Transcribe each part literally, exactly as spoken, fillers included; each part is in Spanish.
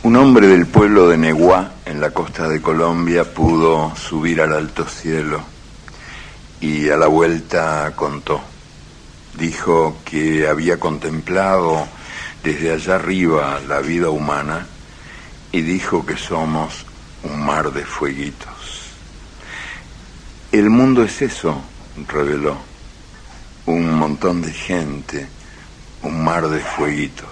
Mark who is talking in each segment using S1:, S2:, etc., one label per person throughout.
S1: Un hombre del pueblo de Neguá, en la costa de Colombia, pudo subir al alto cielo y a la vuelta contó. Dijo que había contemplado desde allá arriba la vida humana y dijo que somos un mar de fueguitos. El mundo es eso, reveló, un montón de gente, un mar de fueguitos.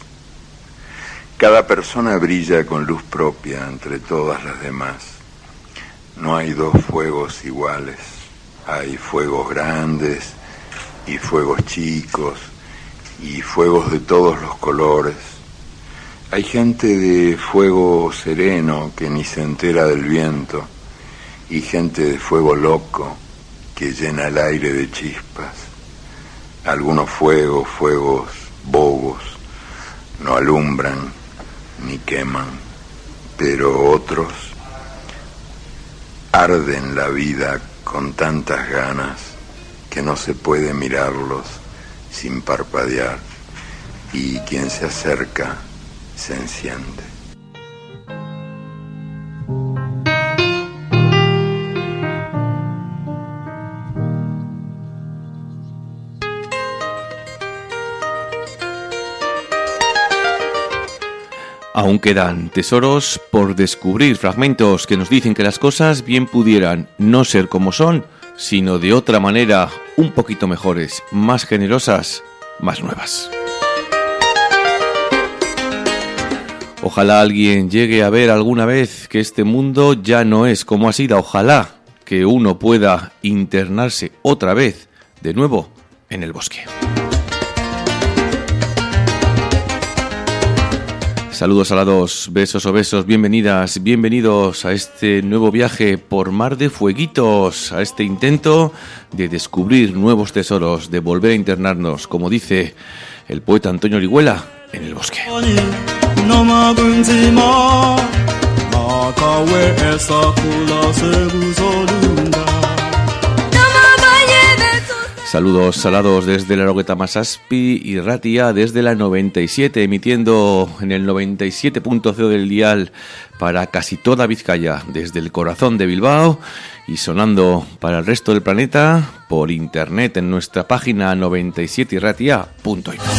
S1: Cada persona brilla con luz propia entre todas las demás. No hay dos fuegos iguales. Hay fuegos grandes y fuegos chicos y fuegos de todos los colores. Hay gente de fuego sereno que ni se entera del viento y gente de fuego loco que llena el aire de chispas. Algunos fuegos, fuegos bobos, no alumbran ni queman, pero otros arden la vida con tantas ganas que no se puede mirarlos sin parpadear, y quien se acerca se enciende.
S2: Aún quedan tesoros por descubrir, fragmentos que nos dicen que las cosas bien pudieran no ser como son, sino de otra manera, un poquito mejores, más generosas, más nuevas. Ojalá alguien llegue a ver alguna vez que este mundo ya no es como ha sido. Ojalá que uno pueda internarse otra vez, de nuevo, en el bosque. Saludos alados, besos o besos, bienvenidas, bienvenidos a este nuevo viaje por mar de fueguitos, a este intento de descubrir nuevos tesoros, de volver a internarnos, como dice el poeta Antonio Orihuela, en el bosque. Saludos salados desde la Roqueta Masaspi y Ratia desde la noventa y siete, emitiendo en el noventa y siete punto cero del dial para casi toda Vizcaya, desde el corazón de Bilbao, y sonando para el resto del planeta por internet en nuestra página noventa y siete ratia punto info.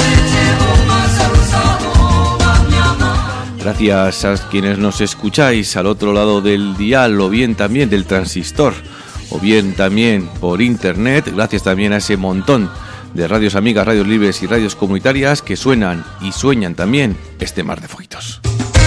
S2: Gracias a quienes nos escucháis al otro lado del dial o bien también del transistor, o bien también por internet, gracias también a ese montón de radios amigas, radios libres y radios comunitarias que suenan y sueñan también este mar de fueguitos.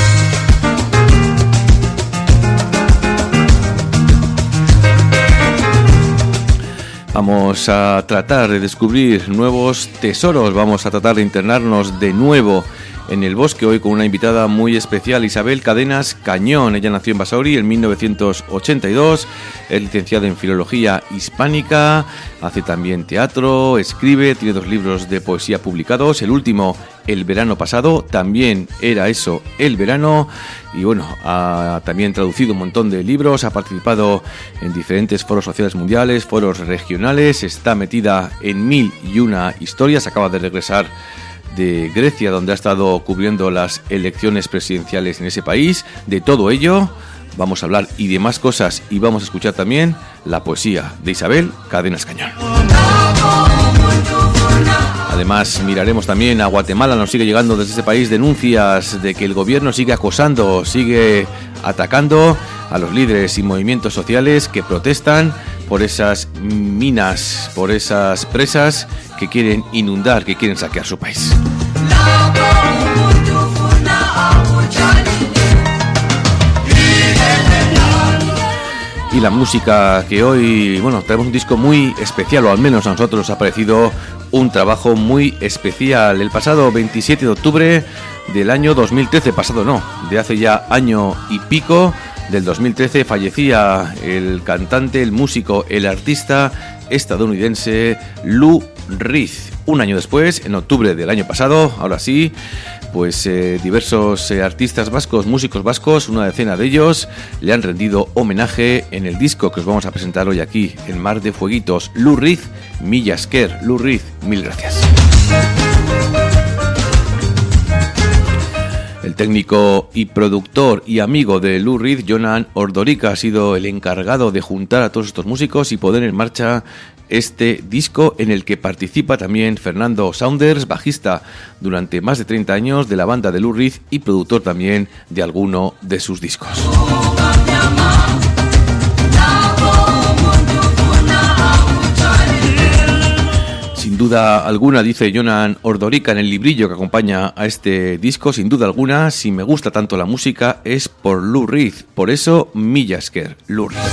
S2: Vamos a tratar de descubrir nuevos tesoros, vamos a tratar de internarnos de nuevo en el bosque, hoy con una invitada muy especial, Isabel Cadenas Cañón. Ella nació en Basauri en mil novecientos ochenta y dos, es licenciada en Filología Hispánica, hace también teatro, escribe, tiene dos libros de poesía publicados, el último, El verano pasado, también era eso, el verano, y bueno, ha también traducido un montón de libros, ha participado en diferentes foros sociales mundiales, foros regionales, está metida en mil y una historias, acaba de regresar de Grecia, donde ha estado cubriendo las elecciones presidenciales en ese país. De todo ello vamos a hablar y de más cosas, y vamos a escuchar también la poesía de Isabel Cadenas Cañón. Además miraremos también a Guatemala, nos sigue llegando desde ese país denuncias de que el gobierno sigue acosando, sigue atacando a los líderes y movimientos sociales que protestan por esas minas, por esas presas que quieren inundar, que quieren saquear su país. Y la música que hoy, bueno, traemos un disco muy especial, o al menos a nosotros nos ha parecido un trabajo muy especial. El pasado veintisiete de octubre del año dos mil trece, pasado no, de hace ya año y pico, del dos mil trece, fallecía el cantante, el músico, el artista estadounidense Lou Reed. Un año después, en octubre del año pasado, ahora sí, pues eh, diversos eh, artistas vascos, músicos vascos, una decena de ellos, le han rendido homenaje en el disco que os vamos a presentar hoy aquí, en Mar de Fueguitos. Lou Reed, mila esker. Lou Reed, mil gracias. El técnico y productor y amigo de Lou Reed, Jonan Ordorica, ha sido el encargado de juntar a todos estos músicos y poner en marcha este disco en el que participa también Fernando Saunders, bajista durante más de treinta años de la banda de Lou Reed y productor también de alguno de sus discos. Sin duda alguna, dice Jonan Ordorica en el librillo que acompaña a este disco, sin duda alguna, si me gusta tanto la música es por Lou Reed, por eso Mila Esker, Lou Reed.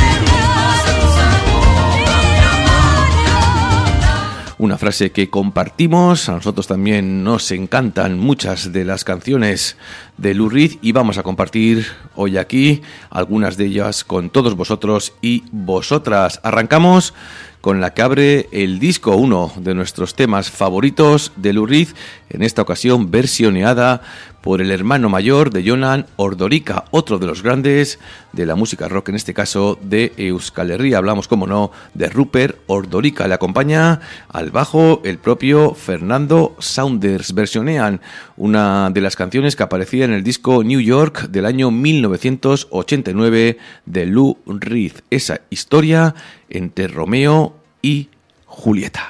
S2: Una frase que compartimos, a nosotros también nos encantan muchas de las canciones de Lou Reed y vamos a compartir hoy aquí algunas de ellas con todos vosotros y vosotras. Arrancamos con la que abre el disco, uno de nuestros temas favoritos de Lou Reed, en esta ocasión versioneada por el hermano mayor de Jonan Ordorica, otro de los grandes de la música rock, en este caso de Euskal Herria. Hablamos, como no, de Rupert Ordorica. Le acompaña al bajo el propio Fernando Saunders. Versionean una de las canciones que aparecía en el disco New York del año mil novecientos ochenta y nueve de Lou Reed. Esa historia entre Romeo y Julieta.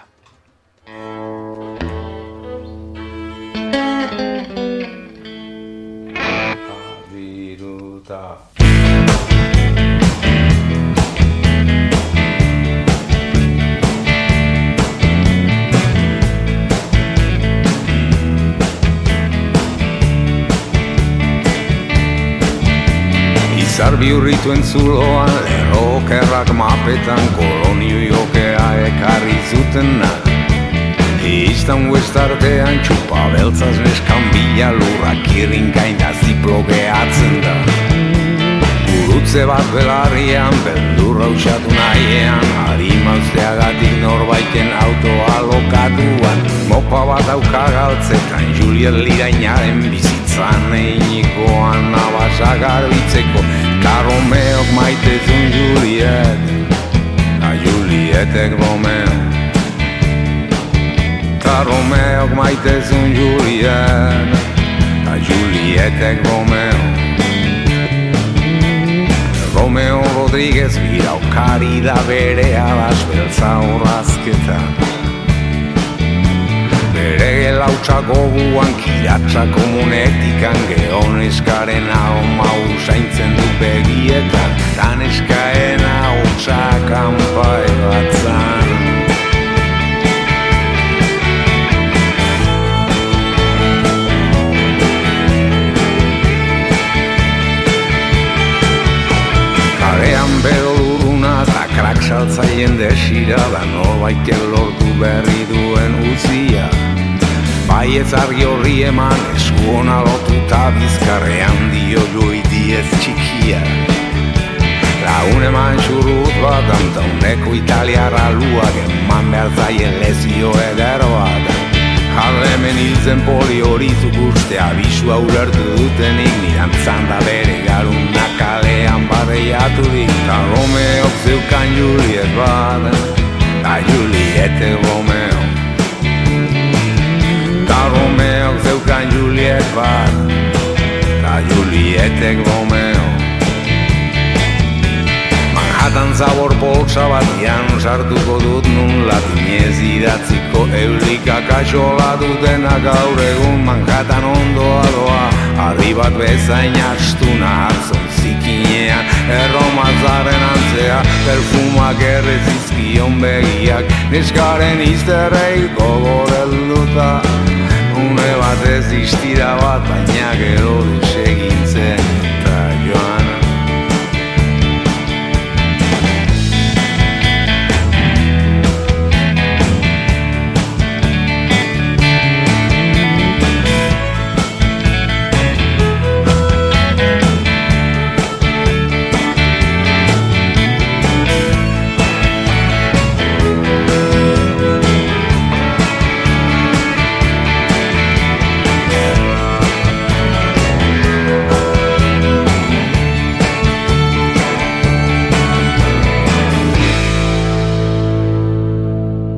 S3: Izar bihurrituen zuloan, lerrokerrak mapetan, kolonio jokea ekarri zutena. Eiztan huestartean txupa beltzaz neskan bila, lurrak irrinkain da ziplo gehatzen da. Gurutze bat belarrian, beldurra usatu nahiean, harima usteagatik norbaiten autoa lokatuan. Mopa bat auka galtzetan, Juliet Lirainaren bizitzan einikoan abasa garbitzeko. Ta Romeok maitezun Juliet, ta Julietek Romeo. Ta Romeok maitezun Juliet, ta Julietek Romeo. Romeo Rodríguez biraukari da bere abas beltza horrazketa. Bere gelautza goguan kiratza komunetikan, geon eskaren ahoma usaintzen du begietan, tan eskaena hotza kanpai batzan. Karean bero luruna eta krak saltzaien desira, da norbaitek lortu berri duen utzia. Baietz argi horri eman, esku hona lotuta bizkarrean dio joidiez txikia. Lagun eman xurrut bat, antauneko italiara luak, eman behar zaien lezio eder bat. Harremen hiltzen poli hori zukuste, abisua ulertu dutenik, nirantzan da bere garuna kalean barreiaturik. Ta Romeok zeukan Juliet bat, ta Julietek Romeo. Ta Romeok zeukan Juliet bat, ta Julietek Romeo. Manhattan zabor poltsa batian sartuko dut nun latinez idatziko eulikak axola dutena gaur egun Manhattan ondoa doa, harri bat bezain astuna hartzon zikinean, erromazaren antzea, perfumak errezizkion begiak, neskaren izterrei gogo delduta. Une batez istira bat, baina gero desegintzen eta joan.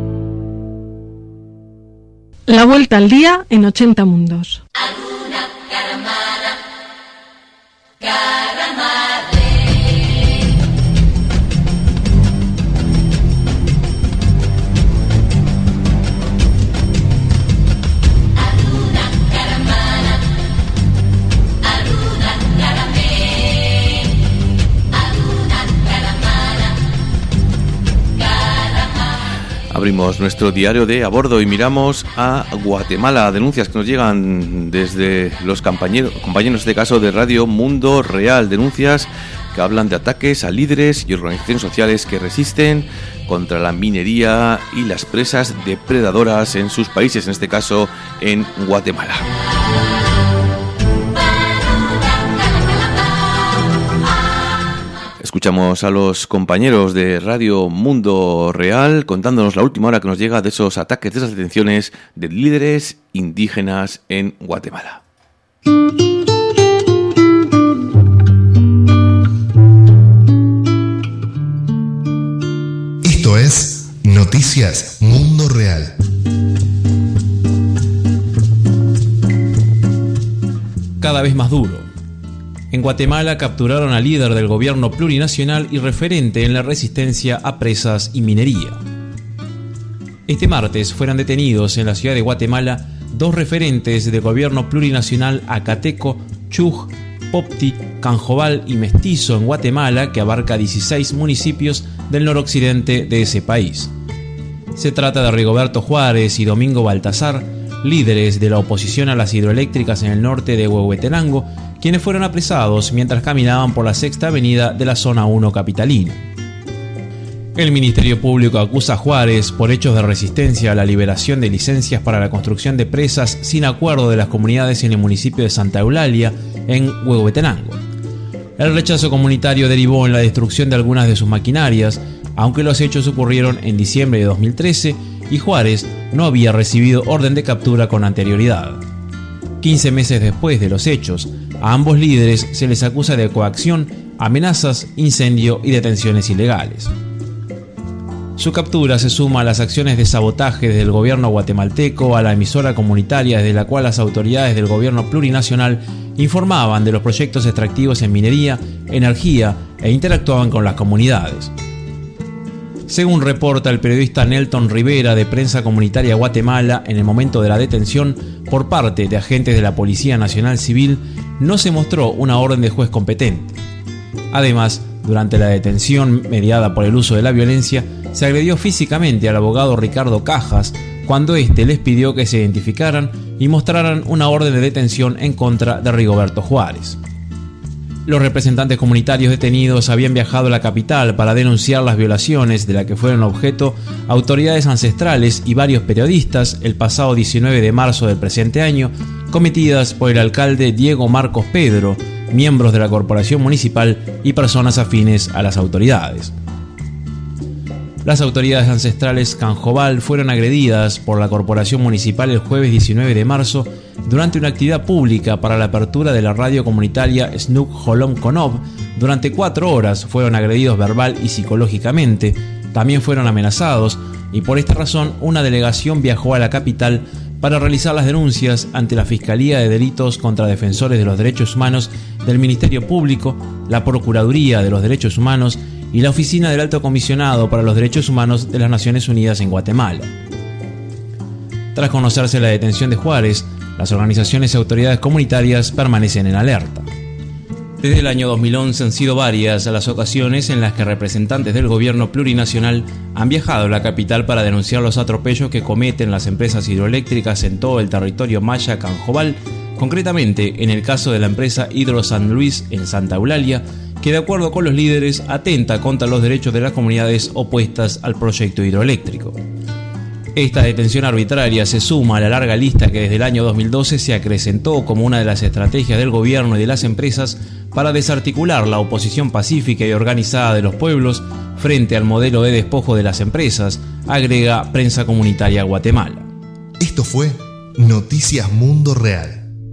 S4: La vuelta al día en ochenta mundos.
S5: Alguna
S2: Abrimos nuestro diario de a bordo y miramos a Guatemala. Denuncias que nos llegan desde los compañeros, compañeros de caso de Radio Mundo Real. Denuncias que hablan de ataques a líderes y organizaciones sociales que resisten contra la minería y las presas depredadoras en sus países, en este caso en Guatemala. Escuchamos a los compañeros de Radio Mundo Real contándonos la última hora que nos llega de esos ataques, de esas detenciones de líderes indígenas en Guatemala.
S4: Esto es Noticias Mundo Real.
S5: Cada vez más duro. En Guatemala capturaron al líder del gobierno plurinacional y referente en la resistencia a presas y minería. Este martes fueron detenidos en la ciudad de Guatemala dos referentes del gobierno plurinacional Acateco, Chuj, Popti, Canjobal y Mestizo en Guatemala, que abarca dieciséis municipios del noroccidente de ese país. Se trata de Rigoberto Juárez y Domingo Baltasar, líderes de la oposición a las hidroeléctricas en el norte de Huehuetenango, quienes fueron apresados mientras caminaban por la Sexta Avenida de la Zona uno capitalina. El Ministerio Público acusa a Juárez por hechos de resistencia a la liberación de licencias para la construcción de presas sin acuerdo de las comunidades en el municipio de Santa Eulalia, en Huehuetenango. El rechazo comunitario derivó en la destrucción de algunas de sus maquinarias, aunque los hechos ocurrieron en diciembre de dos mil trece y Juárez no había recibido orden de captura con anterioridad. quince meses después de los hechos, a ambos líderes se les acusa de coacción, amenazas, incendio y detenciones ilegales. Su captura se suma a las acciones de sabotaje desde el gobierno guatemalteco a la emisora comunitaria, desde la cual las autoridades del gobierno plurinacional informaban de los proyectos extractivos en minería, energía e interactuaban con las comunidades. Según reporta el periodista Nelton Rivera de Prensa Comunitaria Guatemala, en el momento de la detención por parte de agentes de la Policía Nacional Civil, no se mostró una orden de juez competente. Además, durante la detención mediada por el uso de la violencia, se agredió físicamente al abogado Ricardo Cajas cuando éste les pidió que se identificaran y mostraran una orden de detención en contra de Rigoberto Juárez. Los representantes comunitarios detenidos habían viajado a la capital para denunciar las violaciones de las que fueron objeto autoridades ancestrales y varios periodistas el pasado diecinueve de marzo del presente año, cometidas por el alcalde Diego Marcos Pedro, miembros de la corporación municipal y personas afines a las autoridades. Las autoridades ancestrales Canjobal fueron agredidas por la corporación municipal el jueves diecinueve de marzo durante una actividad pública para la apertura de la radio comunitaria Snook Holom Konob. Durante cuatro horas fueron agredidos verbal y psicológicamente, también fueron amenazados y por esta razón una delegación viajó a la capital para realizar las denuncias ante la Fiscalía de Delitos contra Defensores de los Derechos Humanos del Ministerio Público, la Procuraduría de los Derechos Humanos y la Oficina del Alto Comisionado para los Derechos Humanos de las Naciones Unidas en Guatemala. Tras conocerse la detención de Juárez, las organizaciones y autoridades comunitarias permanecen en alerta. Desde el año dos mil once han sido varias las ocasiones en las que representantes del gobierno plurinacional han viajado a la capital para denunciar los atropellos que cometen las empresas hidroeléctricas en todo el territorio maya Canjobal, concretamente en el caso de la empresa Hidro San Luis en Santa Eulalia, que de acuerdo con los líderes atenta contra los derechos de las comunidades opuestas al proyecto hidroeléctrico. Esta detención arbitraria se suma a la larga lista que desde el año dos mil doce se acrecentó como una de las estrategias del gobierno y de las empresas para desarticular la oposición pacífica y organizada de los pueblos frente al modelo de despojo de las empresas, agrega Prensa Comunitaria Guatemala.
S4: Esto fue Noticias Mundo Real.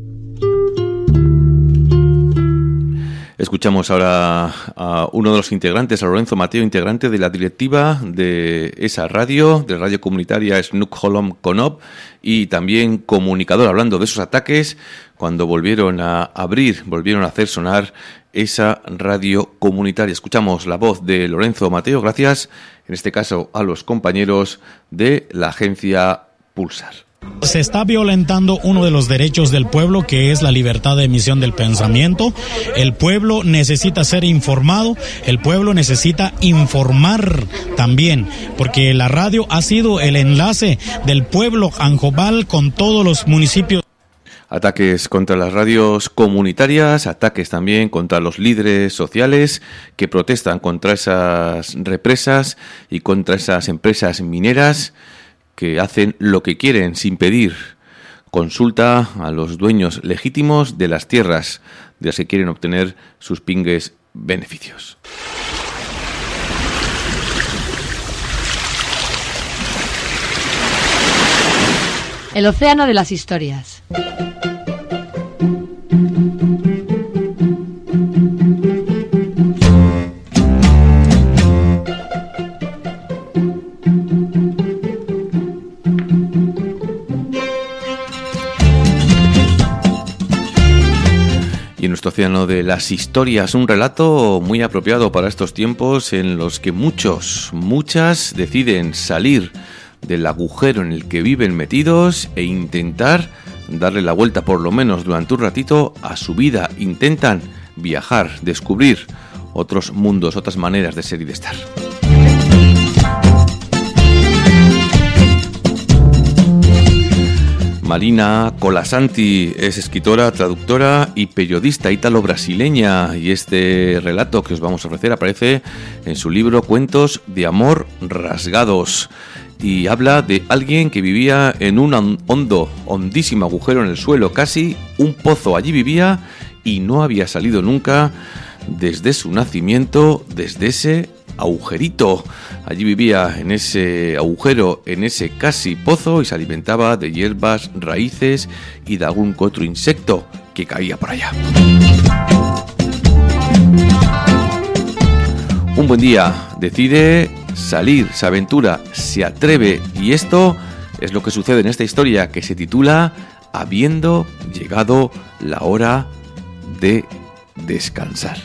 S2: Escuchamos ahora a uno de los integrantes, a Lorenzo Mateo, integrante de la directiva de esa radio, de la radio comunitaria Snook Holom Konob, y también comunicador, hablando de esos ataques cuando volvieron a abrir, volvieron a hacer sonar esa radio comunitaria. Escuchamos la voz de Lorenzo Mateo, gracias, en este caso, a los compañeros de la agencia Pulsar.
S6: Se está violentando uno de los derechos del pueblo, que es la libertad de emisión del pensamiento. El pueblo necesita ser informado, el pueblo necesita informar también, porque la radio ha sido el enlace del pueblo anjobal con todos los municipios.
S2: Ataques contra las radios comunitarias, ataques también contra los líderes sociales que protestan contra esas represas y contra esas empresas mineras que hacen lo que quieren sin pedir consulta a los dueños legítimos de las tierras de las que quieren obtener sus pingues beneficios.
S7: El océano de las historias.
S2: Y en nuestro océano de las historias, un relato muy apropiado para estos tiempos en los que muchos, muchas deciden salir del agujero en el que viven metidos e intentar darle la vuelta, por lo menos durante un ratito, a su vida. Intentan viajar, descubrir otros mundos, otras maneras de ser y de estar. Marina Colasanti es escritora, traductora y periodista ítalo-brasileña, y este relato que os vamos a ofrecer aparece en su libro Cuentos de amor rasgados, y habla de alguien que vivía en un hondo, hondísimo agujero en el suelo, casi un pozo. Allí vivía y no había salido nunca desde su nacimiento, desde ese agujerito. Allí vivía en ese agujero, en ese casi pozo, y se alimentaba de hierbas, raíces y de algún que otro insecto que caía por allá. Un buen día decide salir, se aventura, se atreve, y esto es lo que sucede en esta historia que se titula Habiendo llegado la hora de descansar.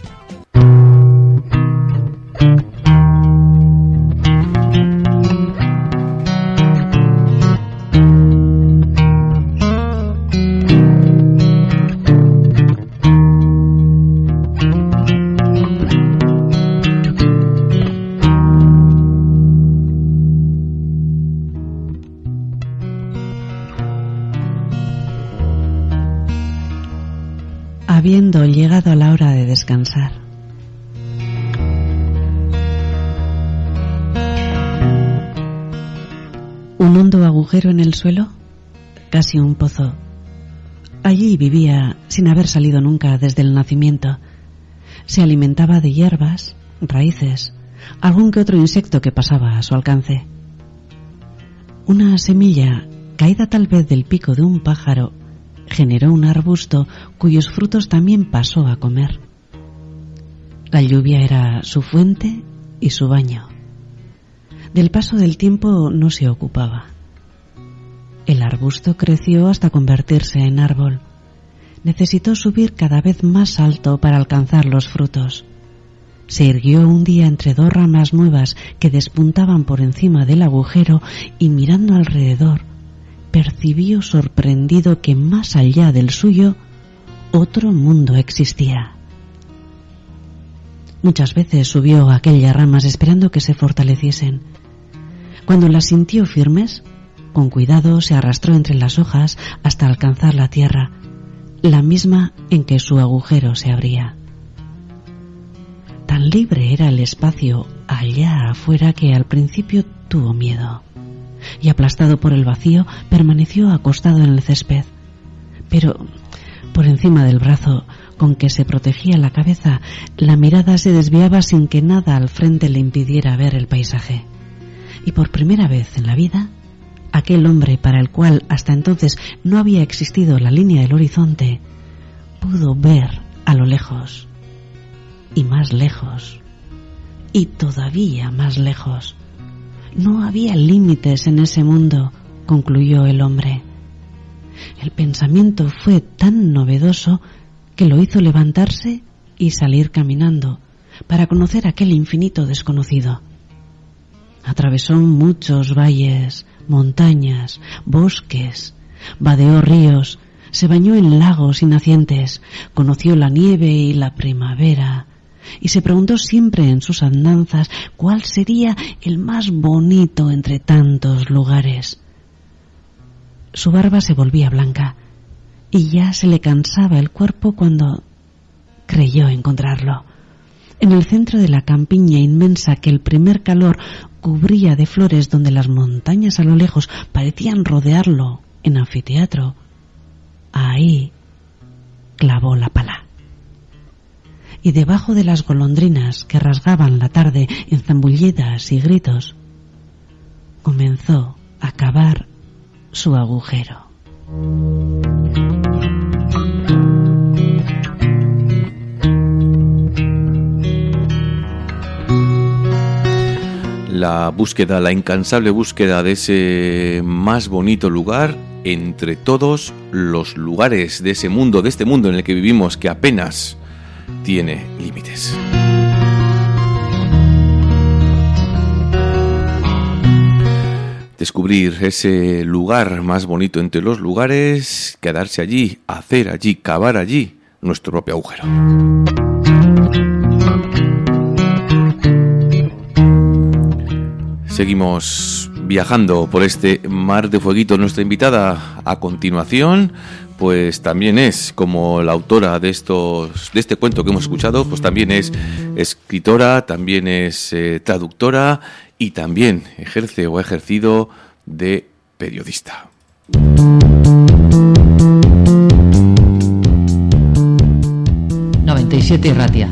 S8: Habiendo llegado a la hora de descansar. Un hondo agujero en el suelo, casi un pozo. Allí vivía sin haber salido nunca desde el nacimiento. Se alimentaba de hierbas, raíces, algún que otro insecto que pasaba a su alcance. Una semilla, caída tal vez del pico de un pájaro, generó un arbusto cuyos frutos también pasó a comer. La lluvia era su fuente y su baño. Del paso del tiempo no se ocupaba. El arbusto creció hasta convertirse en árbol. Necesitó subir cada vez más alto para alcanzar los frutos. Se irguió un día entre dos ramas nuevas que despuntaban por encima del agujero, y mirando alrededor percibió sorprendido que más allá del suyo otro mundo existía. Muchas veces subió a aquellas ramas esperando que se fortaleciesen. Cuando las sintió firmes, con cuidado se arrastró entre las hojas hasta alcanzar la tierra, la misma en que su agujero se abría. Tan libre era el espacio allá afuera que al principio tuvo miedo, y aplastado por el vacío permaneció acostado en el césped. Pero por encima del brazo con que se protegía la cabeza, la mirada se desviaba sin que nada al frente le impidiera ver el paisaje. Y por primera vez en la vida, aquel hombre para el cual hasta entonces no había existido la línea del horizonte, pudo ver a lo lejos, y más lejos, y todavía más lejos. No había límites en ese mundo, concluyó el hombre. El pensamiento fue tan novedoso que lo hizo levantarse y salir caminando para conocer aquel infinito desconocido. Atravesó muchos valles, montañas, bosques, vadeó ríos, se bañó en lagos y nacientes, conoció la nieve y la primavera, y se preguntó siempre en sus andanzas cuál sería el más bonito entre tantos lugares. Su barba se volvía blanca y ya se le cansaba el cuerpo cuando creyó encontrarlo. En el centro de la campiña inmensa que el primer calor cubría de flores, donde las montañas a lo lejos parecían rodearlo en anfiteatro, ahí clavó la pala. Y debajo de las golondrinas que rasgaban la tarde en zambullidas y gritos, comenzó a cavar su agujero.
S2: La búsqueda, la incansable búsqueda de ese más bonito lugar entre todos los lugares de ese mundo, de este mundo en el que vivimos, que apenas tiene límites. Descubrir ese lugar más bonito entre los lugares, quedarse allí, hacer allí, cavar allí nuestro propio agujero. Seguimos viajando por este mar de fueguito. Nuestra invitada a continuación, pues también es, como la autora de estos, de este cuento que hemos escuchado, pues también es escritora, también es eh, traductora y también ejerce o ha ejercido de periodista.
S7: noventa y siete Ratia.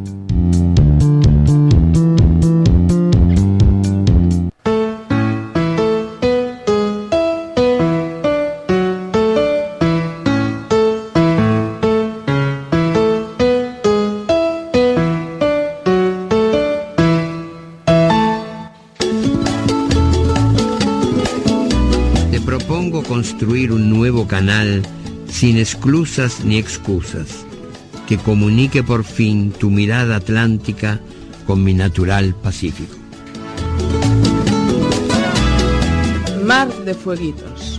S9: Construir un nuevo canal sin esclusas ni excusas, que comunique por fin tu mirada atlántica con mi natural Pacífico.
S10: Mar de Fueguitos.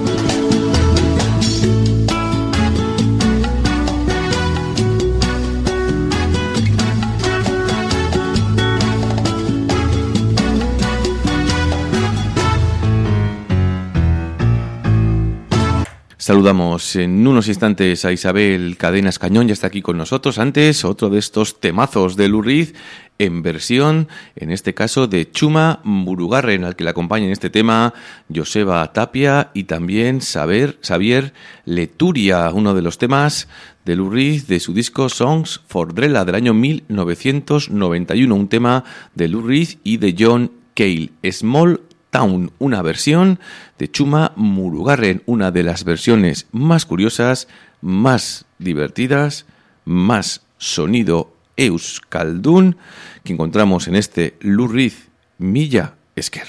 S2: Saludamos en unos instantes a Isabel Cadenas Cañón, ya está aquí con nosotros. Antes, otro de estos temazos de Lou Reed en versión, en este caso, de Txuma Murugarren, al que le acompaña en este tema Joseba Tapia y también Xavier, Xavier Leturia, uno de los temas de Lou Reed de su disco Songs for Drella del año mil novecientos noventa y uno, un tema de Lou Reed y de John Cale, Small Town, una versión de Txuma Murugarren, una de las versiones más curiosas, más divertidas, más sonido euskaldun que encontramos en este Lou Reed Mila Esker.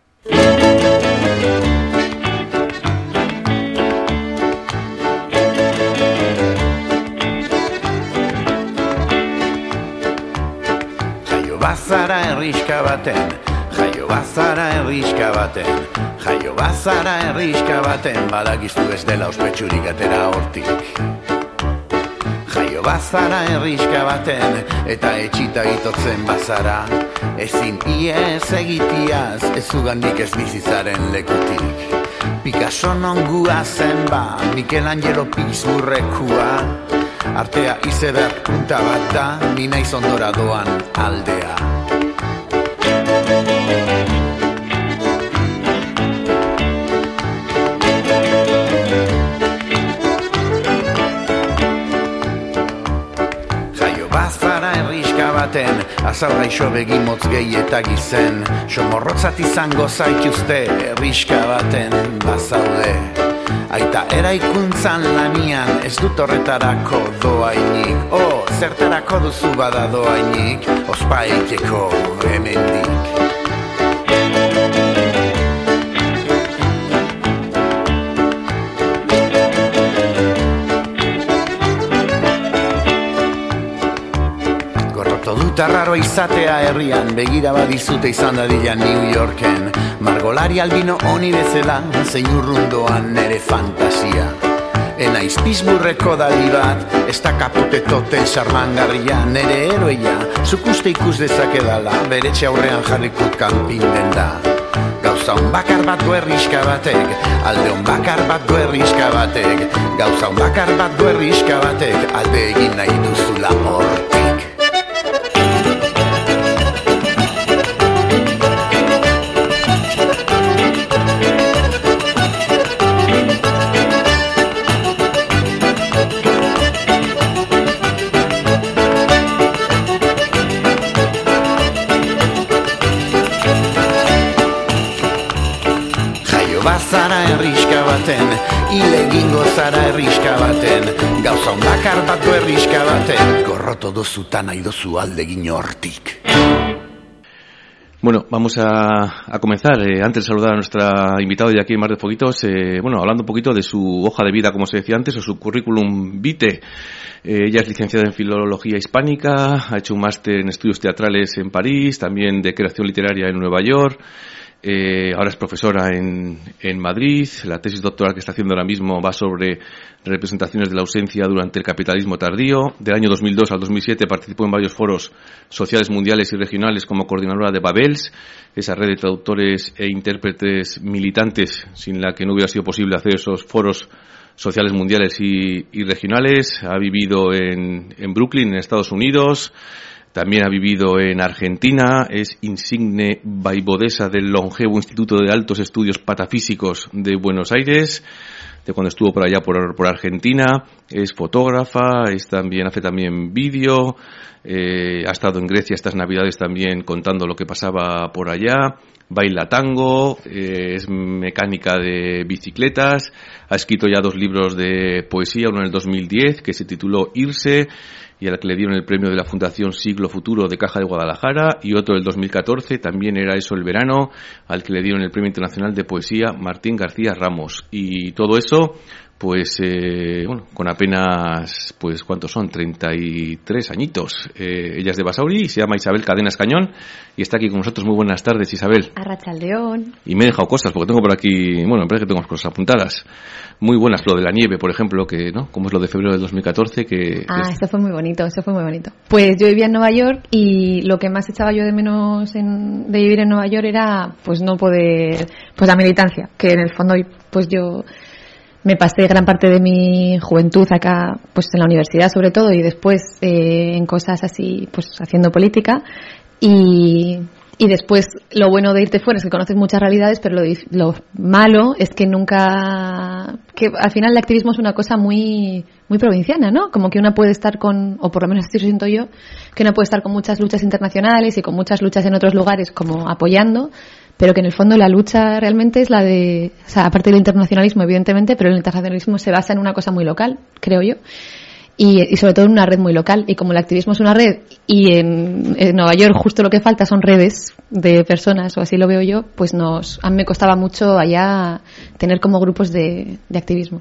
S3: Jaio bazara herriska baten, jaio bazara herriska baten, jaio bazara herriska baten, badakizu ez dela ospetsurik atera hortik. Jaio bazara herriska baten, eta etxita itotzen bazara, ezin iez egitiaz, ez ugandik ez bizizaren lekutik. Picasso nongua zen ba, Michelangelo Pittsburghekua, artea izeberg punta bat da, ni naiz ondora doan aldea. Azaura iso begimotz gehi eta gizen, somorrotzat izango zaituzte herriska baten bazaude. Aita eraikuntzan lanian ez dut horretarako doainik, oh, zertarako duzu bada doainik, ospaikeko hemendik.
S11: Gutarraro izatea herrian, begira badizute izan dadila New Yorken. Margolari albino honi bezala, zein urrundoan nere fantasia. Enaiz pizburreko dali bat, ez da kapute toten sarmangarria. Nere eroia, zuk uste ikus dezakedala, beretxe aurrean jarrikut kanpin den da. Gauza un bakar bat du erriska batek, alde un bakar bat du erriska batek. Gauza un bakar bat du erriska batek, alde egin nahi duzula hortik. Bazara erriska baten, hile egingo zara erriska baten. Gauza un bakar bat du erriska baten, gorroto dozuta nahi dozu aldegin hortik.
S2: Bueno, vamos a, a comenzar. Eh, antes de saludar a nuestra invitada de aquí en Mar de Fueguitos, eh, bueno, hablando un poquito de su hoja de vida, como se decía antes, o su currículum vitae. Eh, ella es licenciada en Filología Hispánica, ha hecho un máster en Estudios Teatrales en París, también de Creación Literaria en Nueva York. Eh, ahora es profesora en, en Madrid. La tesis doctoral que está haciendo ahora mismo va sobre representaciones de la ausencia durante el capitalismo tardío. Del año dos mil dos al dos mil siete participó en varios foros sociales mundiales y regionales como coordinadora de Babels, esa red de traductores e intérpretes militantes sin la que no hubiera sido posible hacer esos foros sociales mundiales y, y regionales. Ha vivido en, en Brooklyn, en Estados Unidos. También ha vivido en Argentina, es insigne vaivodesa del longevo Instituto de Altos Estudios Patafísicos de Buenos Aires, de cuando estuvo por allá por, por Argentina. Es fotógrafa, es también hace también vídeo, eh, ha estado en Grecia estas navidades también contando lo que pasaba por allá. Baila tango, eh, es mecánica de bicicletas, ha escrito ya dos libros de poesía, uno en el dos mil diez que se tituló Irse, y al que le dieron el premio de la Fundación Siglo Futuro de Caja de Guadalajara, y otro del dos mil catorce, también era eso el verano, al que le dieron el Premio Internacional de Poesía Martín García Ramos. Y todo eso, pues, eh, bueno, con apenas, pues, ¿cuántos son? treinta y tres añitos. Eh, ella es de Basauri y se llama Isabel Cadenas Cañón, y está aquí con nosotros. Muy buenas tardes, Isabel.
S12: Arratsaldeón.
S2: Y me he dejado cosas, porque tengo por aquí, bueno, me parece que tengo cosas apuntadas. Muy buenas, lo de la nieve, por ejemplo, que, ¿no? Como es lo de febrero del dos mil catorce, que...
S12: Ah,
S2: es...
S12: eso fue muy bonito, eso fue muy bonito. Pues yo vivía en Nueva York y lo que más echaba yo de menos en, de vivir en Nueva York era, pues, no poder, pues, la militancia, que en el fondo, pues, yo me pasé gran parte de mi juventud acá, pues, en la universidad sobre todo, y después eh, en cosas así, pues, haciendo política. Y... Y después, lo bueno de irte fuera es que conoces muchas realidades, pero lo, lo malo es que nunca... que al final el activismo es una cosa muy muy provinciana, ¿no? Como que una puede estar con, o por lo menos así lo siento yo, que una puede estar con muchas luchas internacionales y con muchas luchas en otros lugares como apoyando, pero que en el fondo la lucha realmente es la de... O sea, aparte del internacionalismo, evidentemente, pero el internacionalismo se basa en una cosa muy local, creo yo. Y, y sobre todo en una red muy local, y como el activismo es una red y en, en Nueva York justo lo que falta son redes de personas, o así lo veo yo, pues nos a mí me costaba mucho allá tener como grupos de, de activismo.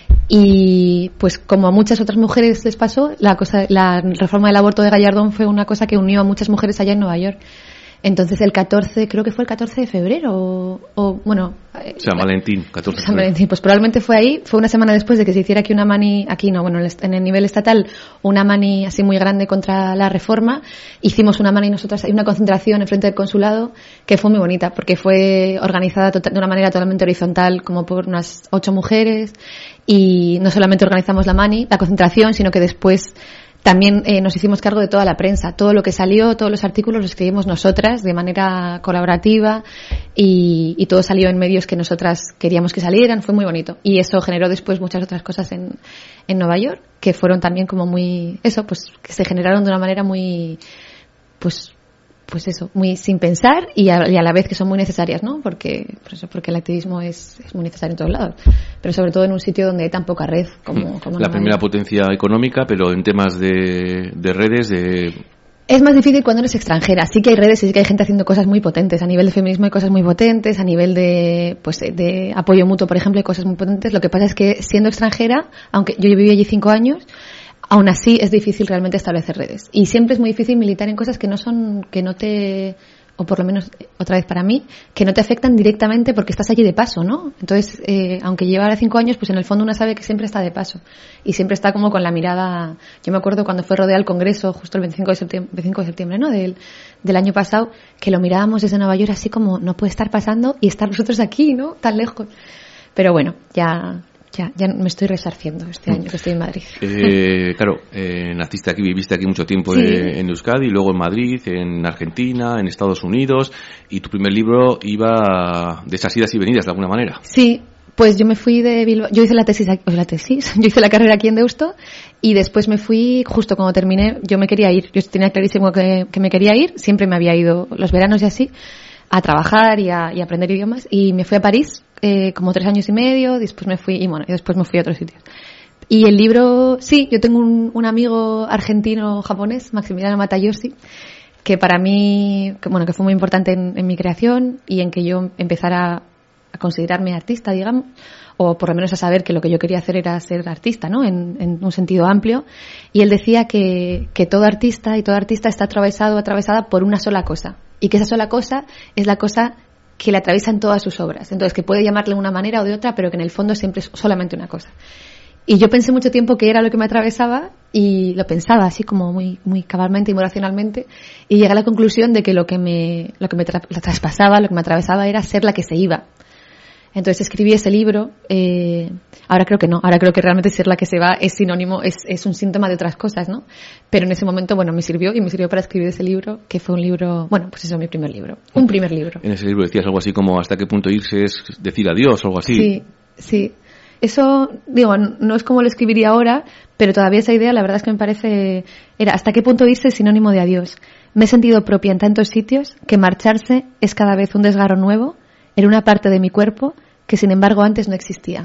S12: Y pues como a muchas otras mujeres les pasó, la cosa la reforma del aborto de Gallardón fue una cosa que unió a muchas mujeres allá en Nueva York. Entonces el catorce, creo que fue el catorce de febrero o, o bueno...
S2: San Valentín, catorce de
S12: San Valentín, pues probablemente fue ahí, fue una semana después de que se hiciera aquí una mani, aquí no, bueno, en el nivel estatal, una mani así muy grande contra la reforma. Hicimos una mani nosotras, una concentración en frente del consulado que fue muy bonita, porque fue organizada de una manera totalmente horizontal, como por unas ocho mujeres, y no solamente organizamos la mani, la concentración, sino que después... También eh, nos hicimos cargo de toda la prensa, todo lo que salió, todos los artículos los escribimos nosotras de manera colaborativa y, y todo salió en medios que nosotras queríamos que salieran, fue muy bonito. Y eso generó después muchas otras cosas en, en Nueva York, que fueron también como muy, eso, pues que se generaron de una manera muy, pues, pues eso, muy sin pensar y a, y a la vez que son muy necesarias, ¿no? Porque, por eso, porque el activismo es, es muy necesario en todos lados, pero sobre todo en un sitio donde hay tan poca red como, como
S2: la primera potencia económica, pero en temas de, de redes, de...
S12: Es más difícil cuando eres extranjera. Sí que hay redes y sí que hay gente haciendo cosas muy potentes. A nivel de feminismo hay cosas muy potentes, a nivel de, pues, de apoyo mutuo, por ejemplo, hay cosas muy potentes. Lo que pasa es que siendo extranjera, aunque yo viví allí cinco años, aún así es difícil realmente establecer redes. Y siempre es muy difícil militar en cosas que no son, que no te, o por lo menos otra vez para mí, que no te afectan directamente porque estás allí de paso, ¿no? Entonces, eh, aunque lleva ahora cinco años, pues en el fondo una sabe que siempre está de paso. Y siempre está como con la mirada. Yo me acuerdo cuando fue rodeado el Congreso, justo el veinticinco de septiembre, veinticinco de septiembre, ¿no? Del, del año pasado, que lo mirábamos desde Nueva York así como, no puede estar pasando y estar nosotros aquí, ¿no? Tan lejos. Pero bueno, ya, ya, ya me estoy resarciendo este año que estoy en Madrid.
S2: Eh, claro, eh, naciste aquí, viviste aquí mucho tiempo, sí, en, en Euskadi, luego en Madrid, en Argentina, en Estados Unidos, y tu primer libro iba de esas idas y venidas de alguna manera.
S12: Sí, pues yo me fui de Bilbao, yo hice la tesis, o la tesis, yo hice la carrera aquí en Deusto, y después me fui, justo cuando terminé, yo me quería ir, yo tenía clarísimo que, que me quería ir, siempre me había ido los veranos y así, a trabajar y a, y a aprender idiomas, y me fui a París, eh, como tres años y medio, después me fui, y bueno, y después me fui a otros sitios. Y el libro, sí, yo tengo un, un amigo argentino-japonés, Maximiliano Matayoshi, que para mí, que, bueno, que fue muy importante en, en mi creación y en que yo empezara a considerarme artista, digamos, o por lo menos a saber que lo que yo quería hacer era ser artista, ¿no? En, en un sentido amplio. Y él decía que, que todo artista y toda artista está atravesado o atravesada por una sola cosa. Y que esa sola cosa es la cosa que le atraviesa en todas sus obras. Entonces, que puede llamarle de una manera o de otra, pero que en el fondo siempre es solamente una cosa. Y yo pensé mucho tiempo que era lo que me atravesaba y lo pensaba así como muy muy cabalmente y muy racionalmente y llegué a la conclusión de que lo que me lo que me tra- traspasaba, lo que me atravesaba era ser la que se iba. Entonces escribí ese libro, eh, ahora creo que no, ahora creo que realmente ser la que se va es sinónimo, es, es un síntoma de otras cosas, ¿no? Pero en ese momento, bueno, me sirvió y me sirvió para escribir ese libro, que fue un libro, bueno, pues eso, mi primer libro, un primer libro.
S2: En ese libro decías algo así como hasta qué punto irse es decir adiós o algo así.
S12: Sí, sí. Eso, digo, no es como lo escribiría ahora, pero todavía esa idea, la verdad es que me parece, era hasta qué punto irse es sinónimo de adiós. Me he sentido propia en tantos sitios que marcharse es cada vez un desgarro nuevo en una parte de mi cuerpo que sin embargo antes no existía.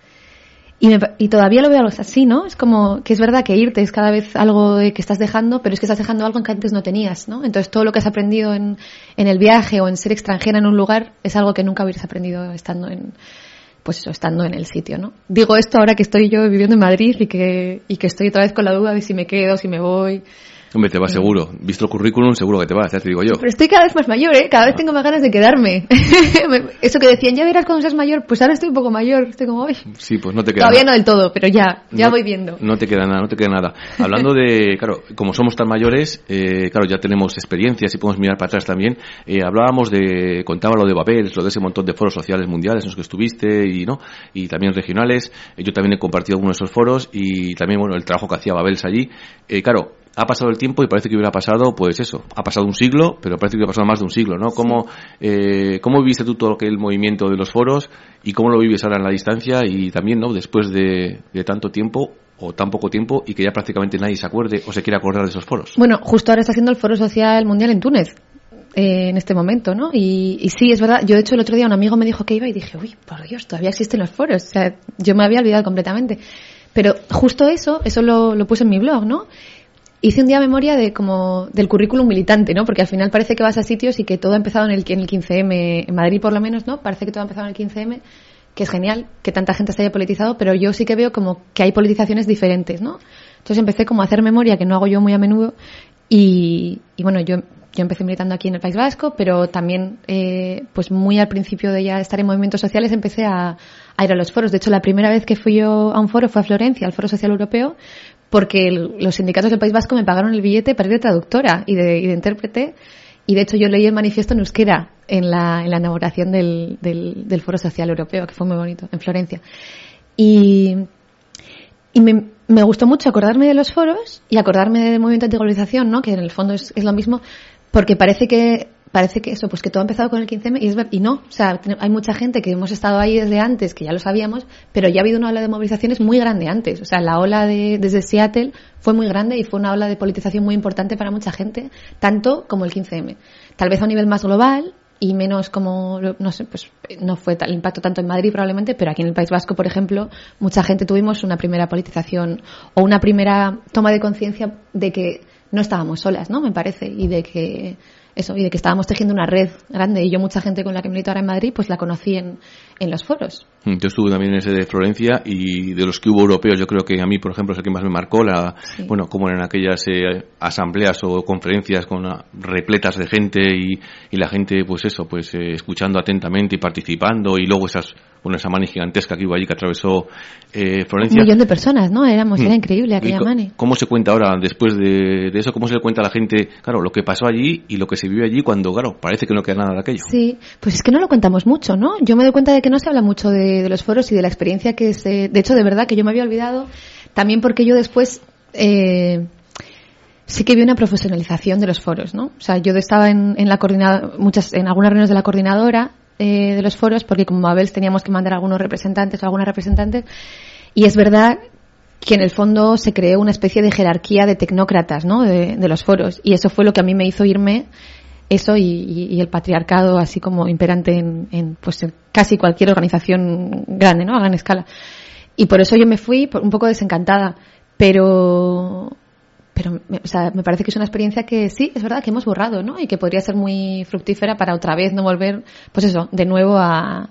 S12: Y, me, y todavía lo veo así, ¿no? Es como que es verdad que irte es cada vez algo que estás dejando, pero es que estás dejando algo que antes no tenías, ¿no? Entonces todo lo que has aprendido en, en el viaje o en ser extranjera en un lugar es algo que nunca hubieras aprendido estando en, pues eso, estando en el sitio, ¿no? Digo esto ahora que estoy yo viviendo en Madrid y que, y que estoy otra vez con la duda de si me quedo, si me voy.
S2: Hombre, te vas
S12: eh.
S2: seguro. Visto el currículum, seguro que te vas, ya te digo yo.
S12: Pero estoy cada vez más mayor, ¿eh? Cada vez tengo más ganas de quedarme. Eso que decían, ya verás cuando seas mayor, pues ahora estoy un poco mayor. Estoy como, uy.
S2: Sí, pues no te queda
S12: Todavía
S2: nada.
S12: no del todo, pero ya, ya
S2: no,
S12: voy viendo.
S2: No te queda nada, no te queda nada. Hablando de, claro, como somos tan mayores, eh, claro, ya tenemos experiencias y podemos mirar para atrás también. Eh, hablábamos de, contaba lo de Babel, lo de ese montón de foros sociales mundiales en los que estuviste y, ¿no? Y también regionales. Eh, yo también he compartido algunos de esos foros y también, bueno, el trabajo que hacía Babel allí. Eh, claro, ha pasado el tiempo y parece que hubiera pasado, pues eso, ha pasado un siglo, pero parece que hubiera pasado más de un siglo, ¿no? ¿Cómo, eh, ¿cómo viviste tú todo el movimiento de los foros y cómo lo vives ahora en la distancia y también, ¿no? Después de, de tanto tiempo o tan poco tiempo y que ya prácticamente nadie se acuerde o se quiera acordar de esos foros.
S12: Bueno, justo ahora está haciendo el Foro Social Mundial en Túnez. Eh, en este momento, ¿no? Y, y sí, es verdad, yo de hecho el otro día un amigo me dijo que iba y dije, uy, por Dios, todavía existen los foros, o sea, yo me había olvidado completamente. Pero justo eso, eso lo, lo puse en mi blog, ¿no? Hice un día memoria de como del currículum militante, ¿no? Porque al final parece que vas a sitios y que todo ha empezado en el, en el quince eme, en Madrid por lo menos, ¿no? Parece que todo ha empezado en el quince eme, que es genial, que tanta gente se haya politizado, pero yo sí que veo como que hay politizaciones diferentes, ¿no? Entonces empecé como a hacer memoria, que no hago yo muy a menudo, y, y bueno, yo, yo empecé militando aquí en el País Vasco, pero también, eh, pues muy al principio de ya estar en movimientos sociales empecé a, a ir a los foros. De hecho, la primera vez que fui yo a un foro fue a Florencia, al Foro Social Europeo, porque el, los sindicatos del País Vasco me pagaron el billete para ir de traductora y de, y de intérprete, y de hecho yo leí el manifiesto en euskera en la, en la inauguración del, del, del Foro Social Europeo, que fue muy bonito, en Florencia. Y, y me, me gustó mucho acordarme de los foros y acordarme del movimiento antiglobalización, ¿no? Que en el fondo es, es lo mismo, porque parece que parece que eso, pues que todo ha empezado con el quince eme y es y no, o sea, hay mucha gente que hemos estado ahí desde antes, que ya lo sabíamos, pero ya ha habido una ola de movilizaciones muy grande antes, o sea, la ola de desde Seattle fue muy grande y fue una ola de politización muy importante para mucha gente, tanto como el quince eme. Tal vez a un nivel más global y menos como, no sé, pues no fue tal impacto tanto en Madrid probablemente, pero aquí en el País Vasco, por ejemplo, mucha gente tuvimos una primera politización o una primera toma de conciencia de que no estábamos solas, ¿no? Me parece, y de que eso, y de que estábamos tejiendo una red grande, y yo mucha gente con la que milito ahora en Madrid, pues la conocí en, en los foros.
S2: Yo estuve también en ese de Florencia, y de los que hubo europeos, yo creo que a mí, por ejemplo, es el que más me marcó, la, sí. bueno, como en aquellas eh, asambleas o conferencias con uh, repletas de gente, y, y la gente, pues eso, pues eh, escuchando atentamente y participando, y luego esas, bueno, esa mani gigantesca que hubo allí que atravesó eh, Florencia.
S12: Un millón de personas, ¿no? Éramos, mm. Era increíble aquella mani.
S2: ¿Cómo se cuenta ahora, después de, de eso, cómo se le cuenta a la gente, claro, lo que pasó allí y lo que se vive allí cuando, claro, parece que no queda nada de aquello?
S12: Sí, pues es que no lo contamos mucho, ¿no? Yo me doy cuenta de que no se habla mucho de, de los foros y de la experiencia que se... De hecho, de verdad, que yo me había olvidado, también porque yo después... Eh, sí que vi una profesionalización de los foros, ¿no? O sea, yo estaba en, en la coordinadora, muchas, en algunas reuniones de la coordinadora eh, de los foros, porque como Mabel teníamos que mandar algunos representantes o algunas representantes, y es verdad que en el fondo se creó una especie de jerarquía de tecnócratas, ¿no? De, de los foros, y eso fue lo que a mí me hizo irme, eso y, y, y el patriarcado así como imperante en, en pues en casi cualquier organización grande, ¿no? A gran escala. Y por eso yo me fui un poco desencantada, pero pero o sea, me parece que es una experiencia que sí, es verdad que hemos borrado, ¿no? Y que podría ser muy fructífera para otra vez no volver, pues eso, de nuevo a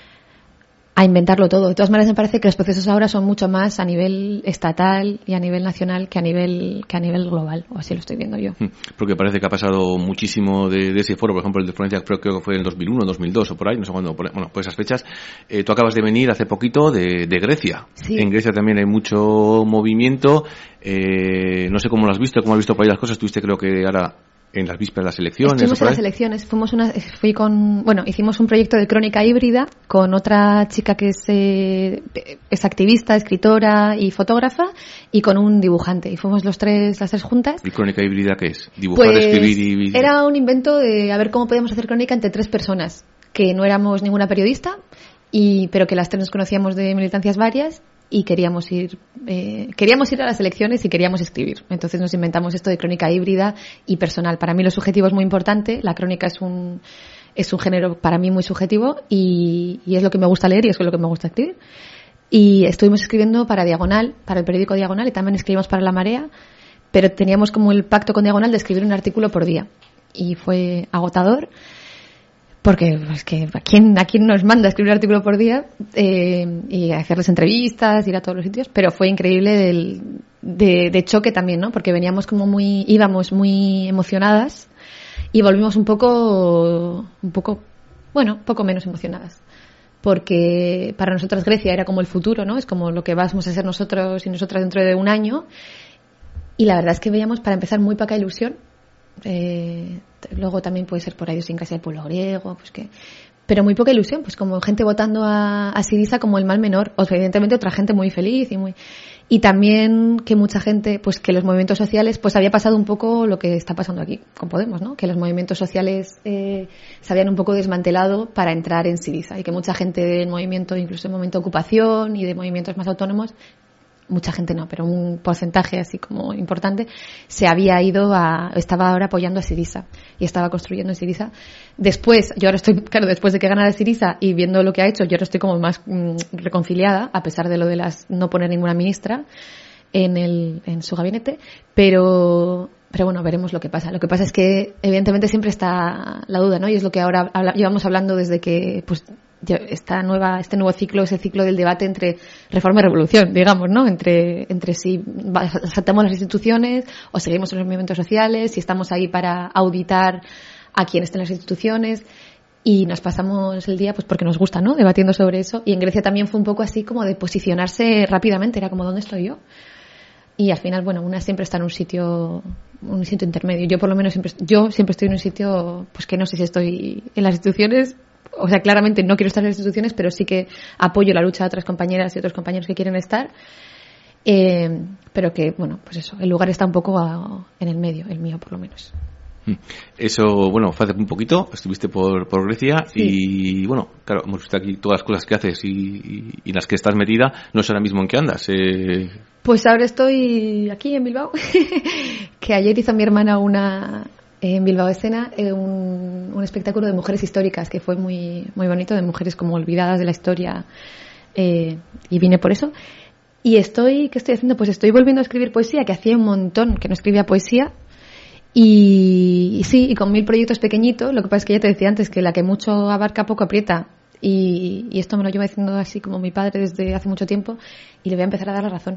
S12: a inventarlo todo. De todas maneras, me parece que los procesos ahora son mucho más a nivel estatal y a nivel nacional que a nivel que a nivel global, o así lo estoy viendo yo.
S2: Porque parece que ha pasado muchísimo de, de ese foro, por ejemplo, el de Florencia, creo, creo que fue en dos mil uno, dos mil dos o por ahí, no sé cuándo, por, bueno, por esas fechas. Eh, tú acabas de venir hace poquito de, de Grecia.
S12: Sí.
S2: En Grecia también hay mucho movimiento. Eh, no sé cómo lo has visto, cómo has visto por ahí las cosas. Tuviste, creo que ahora en las vísperas de las elecciones.
S12: Estuvimos en las elecciones, fuimos una, fui con, bueno, hicimos un proyecto de crónica híbrida con otra chica que es, eh, es activista, escritora y fotógrafa, y con un dibujante, y fuimos los tres, las tres juntas.
S2: ¿Y crónica híbrida qué es? ¿Dibujar,
S12: pues,
S2: escribir y...?
S12: Era un invento de a ver cómo podíamos hacer crónica entre tres personas, que no éramos ninguna periodista, y, pero que las tres nos conocíamos de militancias varias, y queríamos ir eh, queríamos ir a las elecciones y queríamos escribir. Entonces nos inventamos esto de crónica híbrida y personal. Para mí lo subjetivo es muy importante. La crónica es un es un género para mí muy subjetivo y, y es lo que me gusta leer y es lo que me gusta escribir. Y estuvimos escribiendo para Diagonal, para el periódico Diagonal, y también escribimos para La Marea, pero teníamos como el pacto con Diagonal de escribir un artículo por día. Y fue agotador. Porque es que ¿a quién, a quién nos manda a escribir un artículo por día eh, y hacerles entrevistas, ir a todos los sitios? Pero fue increíble del, de, de choque también, ¿no? Porque veníamos como muy, íbamos muy emocionadas y volvimos un poco, un poco, bueno, un poco menos emocionadas. Porque para nosotras Grecia era como el futuro, ¿no? Es como lo que vamos a ser nosotros y nosotras dentro de un año. Y la verdad es que veíamos, para empezar, muy poca ilusión. Eh, luego también puede ser por idiosincrasia del pueblo griego, pues que, pero muy poca ilusión, pues como gente votando a, a Syriza como el mal menor, o sea, evidentemente otra gente muy feliz y muy, y también que mucha gente, pues que los movimientos sociales, pues había pasado un poco lo que está pasando aquí con Podemos, ¿no? Que los movimientos sociales eh, se habían un poco desmantelado para entrar en Syriza y que mucha gente del movimiento, incluso del movimiento de ocupación y de movimientos más autónomos, mucha gente no, pero un porcentaje así como importante, se había ido a, estaba ahora apoyando a Syriza y estaba construyendo en Syriza. Después, yo ahora estoy, claro, después de que ganara Syriza y viendo lo que ha hecho, yo ahora estoy como más mmm, reconciliada, a pesar de lo de las no poner ninguna ministra en el, en su gabinete, pero, pero bueno, veremos lo que pasa. Lo que pasa es que evidentemente siempre está la duda, ¿no? Y es lo que ahora habla, llevamos hablando desde que, pues, esta nueva, este nuevo ciclo es el ciclo del debate entre reforma y revolución, digamos, ¿no? Entre, entre si saltamos las instituciones o seguimos en los movimientos sociales, si estamos ahí para auditar a quien esté en las instituciones, y nos pasamos el día, pues porque nos gusta, ¿no? Debatiendo sobre eso. Y en Grecia también fue un poco así como de posicionarse rápidamente, era como, ¿dónde estoy yo? Y al final, bueno, una siempre está en un sitio, un sitio intermedio. Yo por lo menos siempre, yo siempre estoy en un sitio, pues que no sé si estoy en las instituciones. O sea, claramente no quiero estar en las instituciones, pero sí que apoyo la lucha de otras compañeras y otros compañeros que quieren estar. Eh, pero que, bueno, pues eso, el lugar está un poco a, en el medio, el mío por lo menos.
S2: Eso, bueno, fue hace un poquito, estuviste por, por Grecia, sí. Y bueno, claro, hemos visto aquí todas las cosas que haces y, y, y las que estás metida, no sé ahora mismo en qué andas. Eh...
S12: Pues ahora estoy aquí en Bilbao, que ayer hizo mi hermana una... en Bilbao Escena, eh, un, un espectáculo de mujeres históricas que fue muy muy bonito, de mujeres como olvidadas de la historia, eh, y vine por eso. Y estoy, ¿qué estoy haciendo? Pues estoy volviendo a escribir poesía, que hacía un montón que no escribía poesía, Y, y sí, y con mil proyectos pequeñitos, lo que pasa es que ya te decía antes que la que mucho abarca poco aprieta. Y, y esto me lo lleva diciendo así como mi padre desde hace mucho tiempo y le voy a empezar a dar la razón.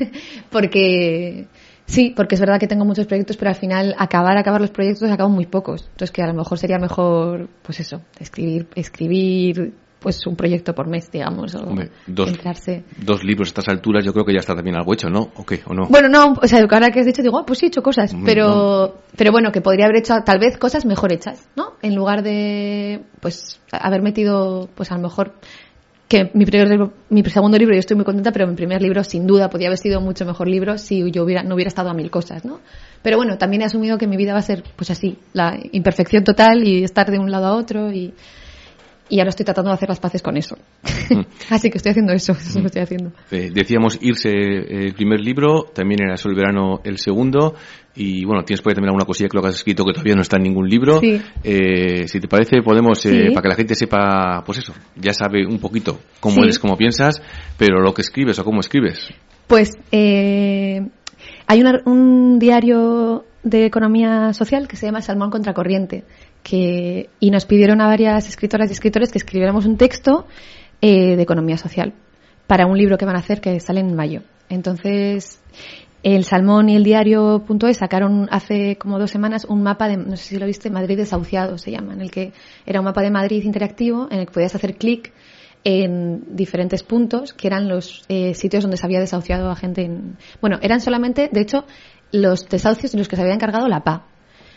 S12: Porque sí, porque es verdad que tengo muchos proyectos, pero al final acabar, acabar los proyectos acabo muy pocos. Entonces que a lo mejor sería mejor, pues eso, escribir, escribir pues un proyecto por mes, digamos, o
S2: Hombre, dos,
S12: centrarse.
S2: dos libros a estas alturas, yo creo que ya está también algo hecho, ¿no? ¿O qué? ¿O no?
S12: Bueno, no, o sea, ahora que has dicho, digo, ah, pues sí, he hecho cosas,
S2: Mm,
S12: pero,
S2: no.
S12: pero bueno, que podría haber hecho tal vez cosas mejor hechas, ¿no? En lugar de, pues, haber metido, pues a lo mejor, que mi primer libro, mi segundo libro, yo estoy muy contenta, pero mi primer libro, sin duda, podría haber sido mucho mejor libro si yo hubiera, no hubiera estado a mil cosas, ¿no? Pero bueno, también he asumido que mi vida va a ser, pues así, la imperfección total y estar de un lado a otro y, y ahora estoy tratando de hacer las paces con eso. Mm. Así que estoy haciendo eso, eso es lo que estoy haciendo.
S2: Eh, decíamos Irse el primer libro, también era Sol el verano el segundo, y bueno, tienes por ahí también alguna cosilla que lo que has escrito que todavía no está en ningún libro.
S12: Sí.
S2: Eh, si te parece, podemos, eh,
S12: Sí.
S2: para que la gente sepa, pues eso, ya sabe un poquito cómo
S12: Sí.
S2: eres, cómo piensas, pero lo que escribes o cómo escribes.
S12: Pues eh, hay una- un diario de economía social que se llama Salmón Contracorriente, que, y nos pidieron a varias escritoras y escritores que escribiéramos un texto eh, de economía social para un libro que van a hacer que sale en mayo. Entonces, el Salmón y el diario.es sacaron hace como dos semanas un mapa de, no sé si lo viste, Madrid desahuciado se llama, en el que era un mapa de Madrid interactivo en el que podías hacer clic en diferentes puntos que eran los eh, sitios donde se había desahuciado a gente en... Bueno, eran solamente, de hecho, los desahucios en los que se había encargado la P A,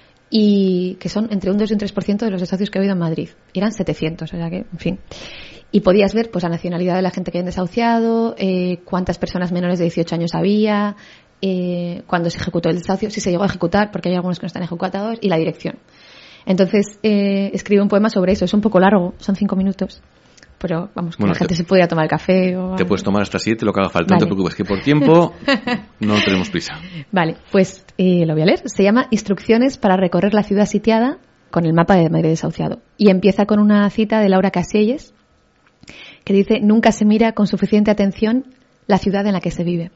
S12: y que son entre un dos y un tres por ciento de los desahucios que ha habido en Madrid. Y eran setecientos, o sea que, en fin. Y podías ver pues la nacionalidad de la gente que habían desahuciado, eh, cuántas personas menores de dieciocho años había, eh, cuándo se ejecutó el desahucio, si se llegó a ejecutar, porque hay algunos que no están ejecutados, y la dirección. Entonces, eh, escribí un poema sobre eso. Es un poco largo, son cinco minutos. Pero vamos, que
S2: Bueno,
S12: la gente
S2: te-
S12: se podría tomar el café o
S2: Te
S12: algo.
S2: puedes tomar hasta siete, lo que haga falta, no
S12: Vale.
S2: te preocupes, que por tiempo no tenemos prisa.
S12: Vale, pues eh, lo voy a leer. Se llama Instrucciones para recorrer la ciudad sitiada con el mapa de Madrid desahuciado. Y empieza con una cita de Laura Casillas que dice: nunca se mira con suficiente atención la ciudad en la que se vive.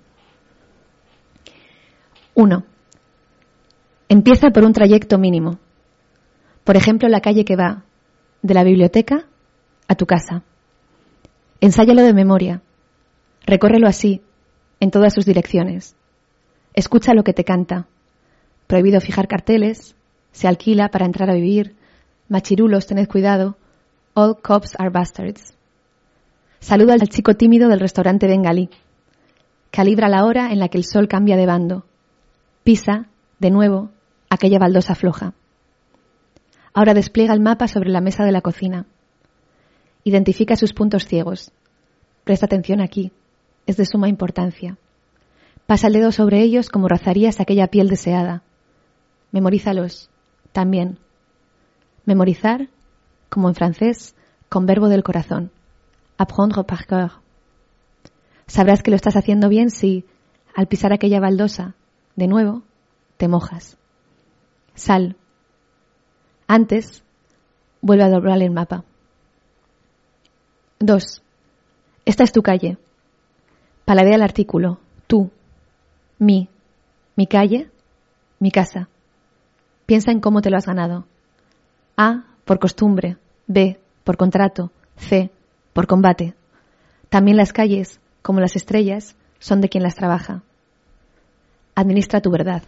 S12: Uno. Empieza por un trayecto mínimo. Por ejemplo, la calle que va de la biblioteca a tu casa. Ensáyalo de memoria. Recórrelo así, en todas sus direcciones. Escucha lo que te canta. Prohibido fijar carteles. Se alquila para entrar a vivir. Machirulos, tened cuidado. All cops are bastards. Saluda al chico tímido del restaurante bengalí. Calibra la hora en la que el sol cambia de bando. Pisa, de nuevo, aquella baldosa floja. Ahora despliega el mapa sobre la mesa de la cocina. Identifica sus puntos ciegos. Presta atención aquí. Es de suma importancia. Pasa el dedo sobre ellos como rozarías aquella piel deseada. Memorízalos. También. Memorizar, como en francés, con verbo del corazón. Apprendre par cœur. Sabrás que lo estás haciendo bien si, al pisar aquella baldosa, de nuevo, te mojas. Sal. Antes, vuelve a doblar el mapa. Dos. Esta es tu calle. Paladea el artículo. Tú. Mi. Mi calle. Mi casa. Piensa en cómo te lo has ganado. A, por costumbre. B, por contrato. C, por combate. También las calles, como las estrellas, son de quien las trabaja. Administra tu verdad.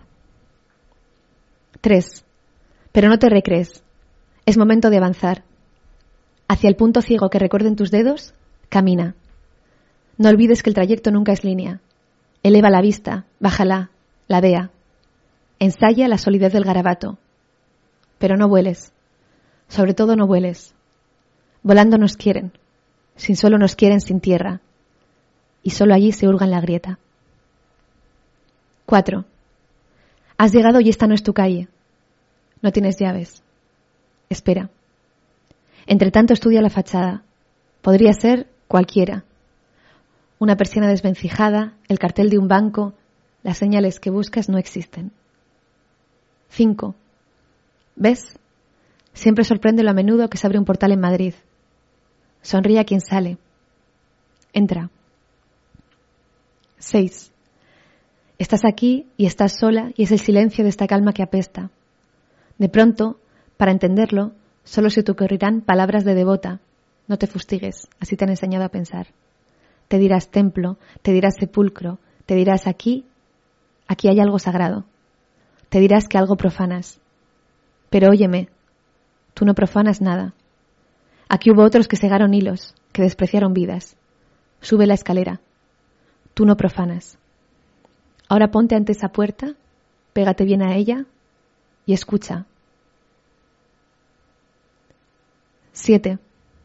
S12: Tres. Pero no te recrees. Es momento de avanzar. Hacia el punto ciego que recuerden tus dedos, camina. No olvides que el trayecto nunca es línea. Eleva la vista, bájala, ladea. Ensaya la solidez del garabato. Pero no vueles. Sobre todo no vueles. Volando nos quieren. Sin suelo nos quieren sin tierra. Y solo allí se hurga en la grieta. Cuatro. Has llegado y esta no es tu calle. No tienes llaves. Espera. Entre tanto estudia la fachada. Podría ser cualquiera. Una persiana desvencijada, el cartel de un banco, las señales que buscas no existen. Cinco. ¿Ves? Siempre sorprende lo a menudo que se abre un portal en Madrid. Sonríe a quien sale. Entra. Seis. Estás aquí y estás sola y es el silencio de esta calma que apesta. De pronto, para entenderlo, solo se te ocurrirán palabras de devota. No te fustigues, así te han enseñado a pensar. Te dirás templo, te dirás sepulcro, te dirás aquí, aquí hay algo sagrado. Te dirás que algo profanas. Pero óyeme, tú no profanas nada. Aquí hubo otros que segaron hilos, que despreciaron vidas. Sube la escalera. Tú no profanas. Ahora ponte ante esa puerta, pégate bien a ella y escucha. Siete.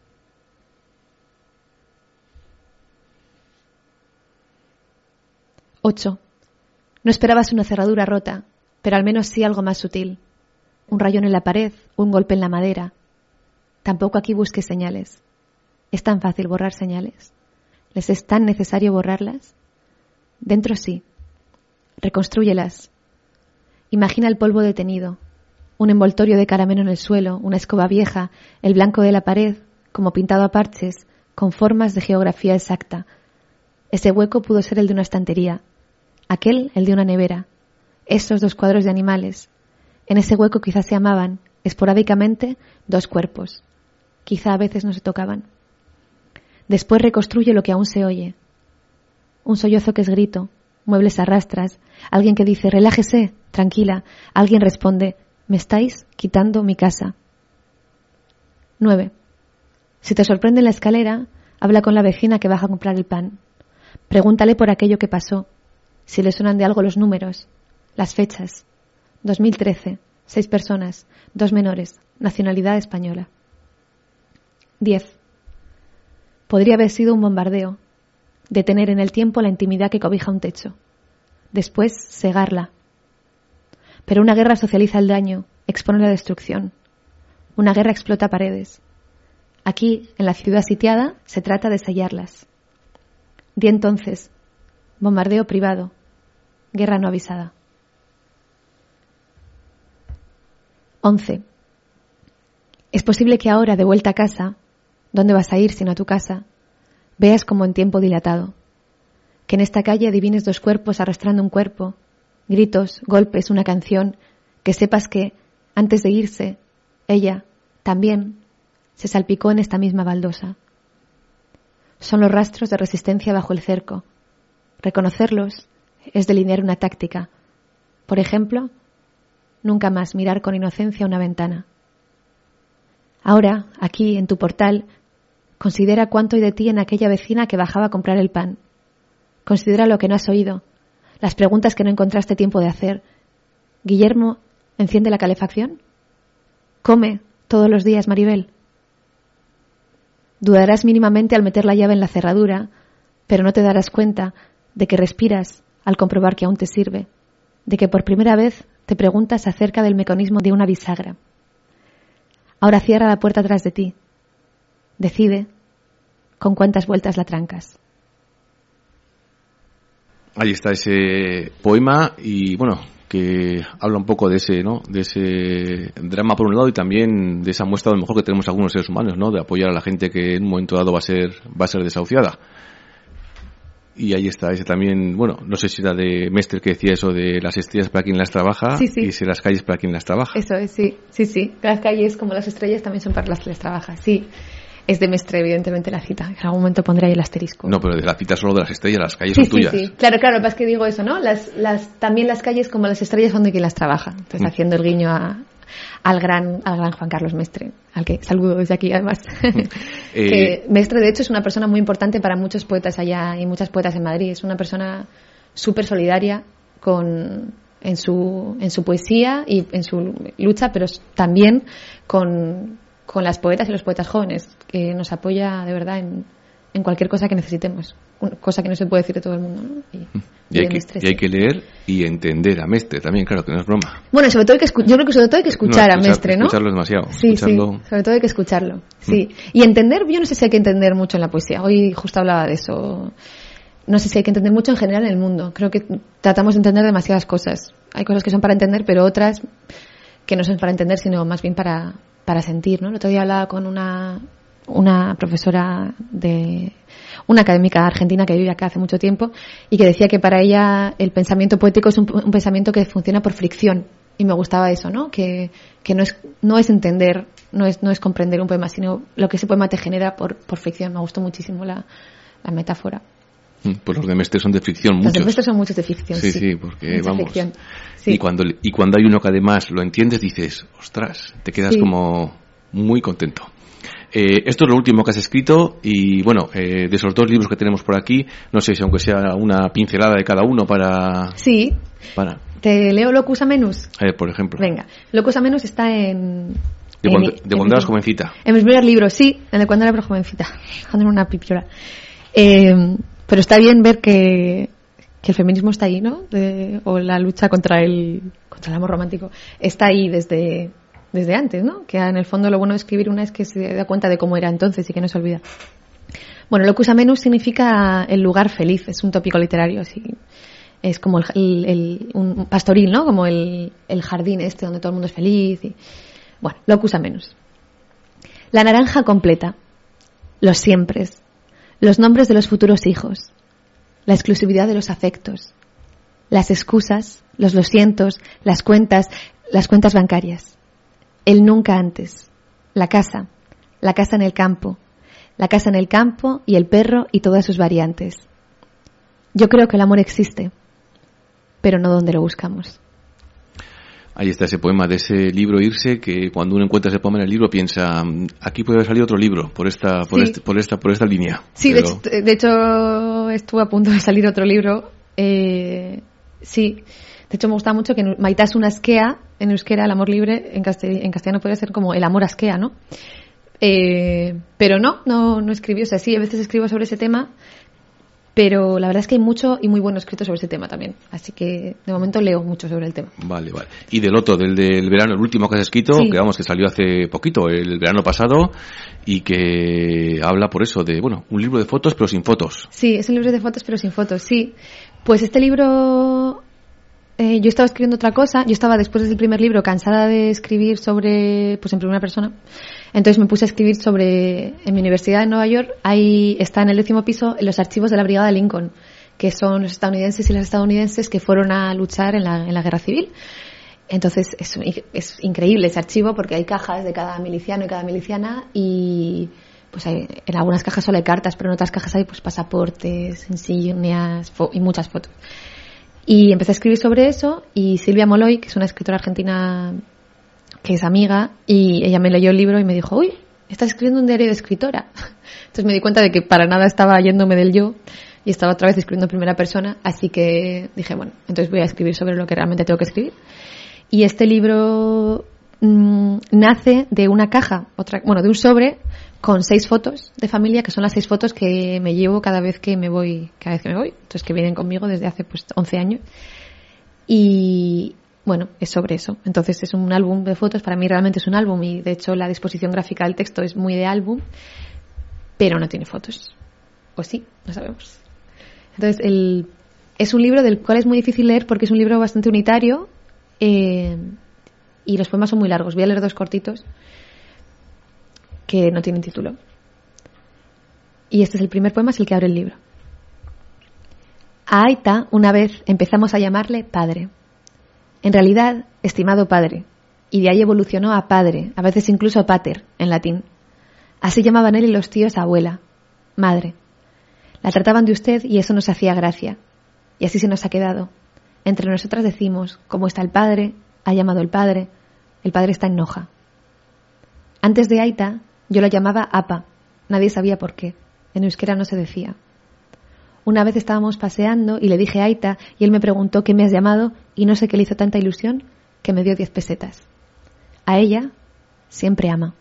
S12: Ocho. No esperabas una cerradura rota, pero al menos sí algo más sutil. Un rayón en la pared, un golpe en la madera. Tampoco aquí busques señales. ¿Es tan fácil borrar señales? ¿Les es tan necesario borrarlas? Dentro sí. Reconstrúyelas. Imagina el polvo detenido, un envoltorio de caramelo en el suelo, una escoba vieja, el blanco de la pared, como pintado a parches, con formas de geografía exacta. Ese hueco pudo ser el de una estantería, aquel el de una nevera, estos dos cuadros de animales. En ese hueco quizás se amaban, esporádicamente, dos cuerpos. Quizá a veces no se tocaban. Después reconstruye lo que aún se oye. Un sollozo que es grito, muebles a rastras, alguien que dice relájese, tranquila, alguien responde me estáis quitando mi casa. Nueve. Si te sorprende en la escalera, habla con la vecina que baja a comprar el pan. Pregúntale por aquello que pasó, si le suenan de algo los números, las fechas. dos mil trece, seis personas, dos menores, nacionalidad española. Diez. Podría haber sido un bombardeo, detener en el tiempo la intimidad que cobija un techo. Después, cegarla. Pero una guerra socializa el daño, expone la destrucción. Una guerra explota paredes. Aquí, en la ciudad sitiada, se trata de sellarlas. Di entonces, bombardeo privado, guerra no avisada. Once. Es posible que ahora, de vuelta a casa, ¿dónde vas a ir sino a tu casa?, veas como en tiempo dilatado. Que en esta calle adivines dos cuerpos arrastrando un cuerpo, gritos, golpes, una canción, que sepas que, antes de irse, ella, también, se salpicó en esta misma baldosa. Son los rastros de resistencia bajo el cerco. Reconocerlos es delinear una táctica. Por ejemplo, nunca más mirar con inocencia una ventana. Ahora, aquí, en tu portal, considera cuánto hay de ti en aquella vecina que bajaba a comprar el pan. Considera lo que no has oído, las preguntas que no encontraste tiempo de hacer. Guillermo, ¿enciende la calefacción? ¿Come todos los días, Maribel? Dudarás mínimamente al meter la llave en la cerradura, pero no te darás cuenta de que respiras al comprobar que aún te sirve, de que por primera vez te preguntas acerca del mecanismo de una bisagra. Ahora cierra la puerta tras de ti. Decide con cuántas vueltas la trancas.
S2: Ahí está ese poema y bueno, que habla un poco de ese, ¿no? De ese drama por un lado y también de esa muestra de lo mejor que tenemos algunos seres humanos, ¿no? De apoyar a la gente que en un momento dado va a ser va a ser desahuciada. Y ahí está ese también, bueno, no sé si era de Mestre que decía eso de las estrellas para quien las trabaja,
S12: sí, sí.
S2: Y si las calles para quien las trabaja.
S12: Eso es, sí, sí, sí. Las calles como las estrellas también son para las que las trabaja, sí. Es de Mestre, evidentemente, la cita. En algún momento pondré ahí el asterisco.
S2: No, pero de la cita solo de las estrellas, las calles
S12: sí,
S2: son tuyas.
S12: Sí, sí, claro, claro, es que digo eso, ¿no? Las, las, también las calles como las estrellas son de quien las trabaja. Entonces, mm. haciendo el guiño a, al gran al gran Juan Carlos Mestre, al que saludo desde aquí, además. eh... que Mestre, de hecho, es una persona muy importante para muchos poetas allá y muchas poetas en Madrid. Es una persona súper solidaria con... en su en su poesía y en su lucha, pero también con... con las poetas y los poetas jóvenes, que nos apoya de verdad en, en cualquier cosa que necesitemos, una cosa que no se puede decir de todo el mundo, ¿no? Y,
S2: y, hay, que, y hay que leer y entender a Mestre también, claro, que no es broma.
S12: Bueno, sobre todo hay que escu- yo creo que sobre todo hay que escuchar, no, escuchar a Mestre, ¿no?
S2: Escucharlo demasiado.
S12: Sí,
S2: escucharlo...
S12: sí, sobre todo hay que escucharlo, sí. Mm. Y entender, yo no sé si hay que entender mucho en la poesía, hoy justo hablaba de eso, no sé si hay que entender mucho en general en el mundo, creo que tratamos de entender demasiadas cosas, hay cosas que son para entender, pero otras que no son para entender, sino más bien para... para sentir, ¿no? El otro día hablaba con una una profesora de una académica argentina que vive acá hace mucho tiempo y que decía que para ella el pensamiento poético es un, un pensamiento que funciona por fricción, y me gustaba eso, ¿no? Que, que no es no es entender, no es no es comprender un poema, sino lo que ese poema te genera por, por ficción. Me gustó muchísimo la, la metáfora.
S2: Pues los de Mestre son de ficción, muchos.
S12: Los de Mestre son muchos de ficción, sí.
S2: Sí, sí, porque
S12: Mucha
S2: vamos.
S12: Ficción. Sí.
S2: Y cuando y cuando hay uno que además lo entiendes, dices, ostras, te quedas
S12: Sí.
S2: como muy contento. Eh, esto es lo último que has escrito y bueno, eh, de esos dos libros que tenemos por aquí, no sé si aunque sea una pincelada de cada uno para...
S12: Sí.
S2: para
S12: ¿Te leo Locus Amenus?
S2: eh, por ejemplo.
S12: Venga. Locus Amenus está en...
S2: De
S12: en
S2: cuando,
S12: mi-
S2: de cuando
S12: en
S2: eras
S12: mi-
S2: jovencita.
S12: En mi primer libro, sí, en el cuando era jovencita, cuando era una pipiola. Eh, pero está bien ver que, que el feminismo está ahí, ¿no? De- o la lucha contra el, contra el amor romántico está ahí desde, desde antes, ¿no? Que en el fondo lo bueno de escribir una es que se da cuenta de cómo era entonces y que no se olvida. Bueno, Locus Amenus significa el lugar feliz, es un tópico literario, así. Es como el, el- el- un pastoril, ¿no? Como el, el jardín este donde todo el mundo es feliz. Y... Bueno, Locus Amenus. La naranja completa. Los siempres. Los nombres de los futuros hijos. La exclusividad de los afectos. Las excusas, los lo sientos, las cuentas, las cuentas bancarias. El nunca antes. La casa. La casa en el campo. La casa en el campo y el perro y todas sus variantes. Yo creo que el amor existe, pero no donde lo buscamos.
S2: Ahí está ese poema de ese libro Irse, que cuando uno encuentra ese poema en el libro piensa, aquí puede haber salido otro libro por esta por,
S12: Sí.
S2: este, por esta por esta línea.
S12: Sí,
S2: Pero-
S12: de, hecho, de hecho estuvo a punto de salir otro libro. Eh, sí, de hecho me gusta mucho que Maitasun Askea, en euskera, el amor libre, en, castell- en castellano podría ser como el amor askea, ¿no? Eh, pero no, no, no escribí. O sea, sí, a veces escribo sobre ese tema, pero la verdad es que hay mucho y muy bueno escrito sobre ese tema también. Así que de momento leo mucho sobre el tema.
S2: Vale, vale. Y del otro, del del verano, el último que has escrito,
S12: Sí.
S2: que vamos, que salió hace poquito, el verano pasado, y que habla por eso de, bueno, un libro de fotos pero sin fotos.
S12: Sí, es un libro de fotos pero sin fotos, sí. Pues este libro, eh, yo estaba escribiendo otra cosa. Yo estaba después del primer libro cansada de escribir sobre, pues en primera persona. Entonces me puse a escribir sobre, en mi universidad en Nueva York, ahí está en el décimo piso los archivos de la Brigada Lincoln, que son los estadounidenses y las estadounidenses que fueron a luchar en la, en la guerra civil. Entonces es, es increíble ese archivo porque hay cajas de cada miliciano y cada miliciana y pues hay, en algunas cajas solo hay cartas, pero en otras cajas hay pues pasaportes, insignias fo- y muchas fotos. Y empecé a escribir sobre eso y Silvia Moloy, que es una escritora argentina que es amiga, y ella me leyó el libro y me dijo, uy, estás escribiendo un diario de escritora. Entonces me di cuenta de que para nada estaba yéndome del yo y estaba otra vez escribiendo en primera persona, así que dije, bueno, entonces voy a escribir sobre lo que realmente tengo que escribir. Y este libro mmm, nace de una caja, otra, bueno, de un sobre con seis fotos de familia, que son las seis fotos que me llevo cada vez que me voy, cada vez que me voy, entonces que vienen conmigo desde hace pues once años. Y bueno, es sobre eso. Entonces es un álbum de fotos, para mí realmente es un álbum y de hecho la disposición gráfica del texto es muy de álbum, pero no tiene fotos. O sí, no sabemos. Entonces el, es un libro del cual es muy difícil leer porque es un libro bastante unitario eh, y los poemas son muy largos. Voy a leer dos cortitos que no tienen título. Y este es el primer poema, es el que abre el libro. A Aita una vez empezamos a llamarle padre. En realidad, estimado padre, y de ahí evolucionó a padre, a veces incluso pater, en latín. Así llamaban él y los tíos a abuela, madre. La trataban de usted y eso nos hacía gracia. Y así se nos ha quedado. Entre nosotras decimos, como está el padre, ha llamado el padre, el padre está en Noja. Antes de Aita, yo la llamaba Apa, nadie sabía por qué, en euskera no se decía. Una vez estábamos paseando y le dije a Aita y él me preguntó qué me has llamado y no sé qué le hizo tanta ilusión que me dio diez pesetas. A ella siempre ama.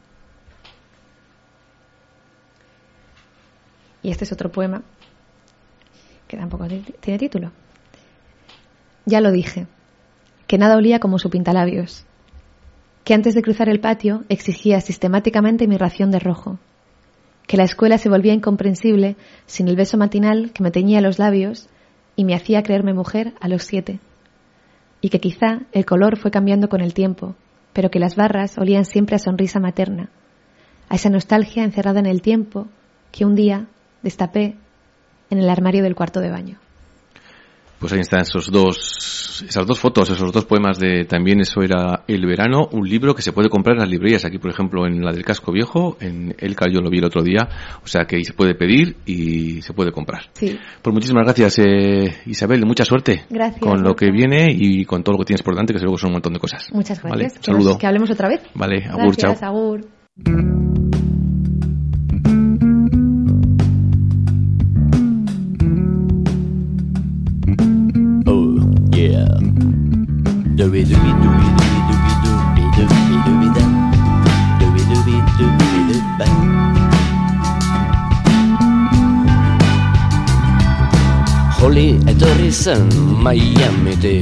S12: Y este es otro poema que tampoco tiene título. Ya lo dije, que nada olía como su pintalabios, que antes de cruzar el patio exigía sistemáticamente mi ración de rojo, que la escuela se volvía incomprensible sin el beso matinal que me teñía los labios y me hacía creerme mujer a los siete, y que quizá el color fue cambiando con el tiempo, pero que las barras olían siempre a sonrisa materna, a esa nostalgia encerrada en el tiempo que un día destapé en el armario del cuarto de baño.
S2: Pues ahí están esos dos, esas dos fotos, esos dos poemas de También eso era el verano, un libro que se puede comprar en las librerías, aquí por ejemplo en la del Casco Viejo, en Elca yo lo vi el otro día, o sea que ahí se puede pedir y se puede comprar.
S12: Sí.
S2: Pues muchísimas gracias, eh, Isabel, mucha suerte
S12: gracias,
S2: con lo
S12: gracias.
S2: que viene y con todo lo que tienes por delante, que seguro que son un montón de cosas.
S12: Muchas gracias.
S2: Vale,
S12: que,
S2: saludo.
S12: nos, que hablemos otra vez.
S2: Vale, agur,
S12: gracias,
S2: chao.
S12: Agur.
S13: Yeah. Dooby dooby dooby dooby dooby dooby dooby da. Dooby dooby dooby dooby. Holly etorri zen Miamitik.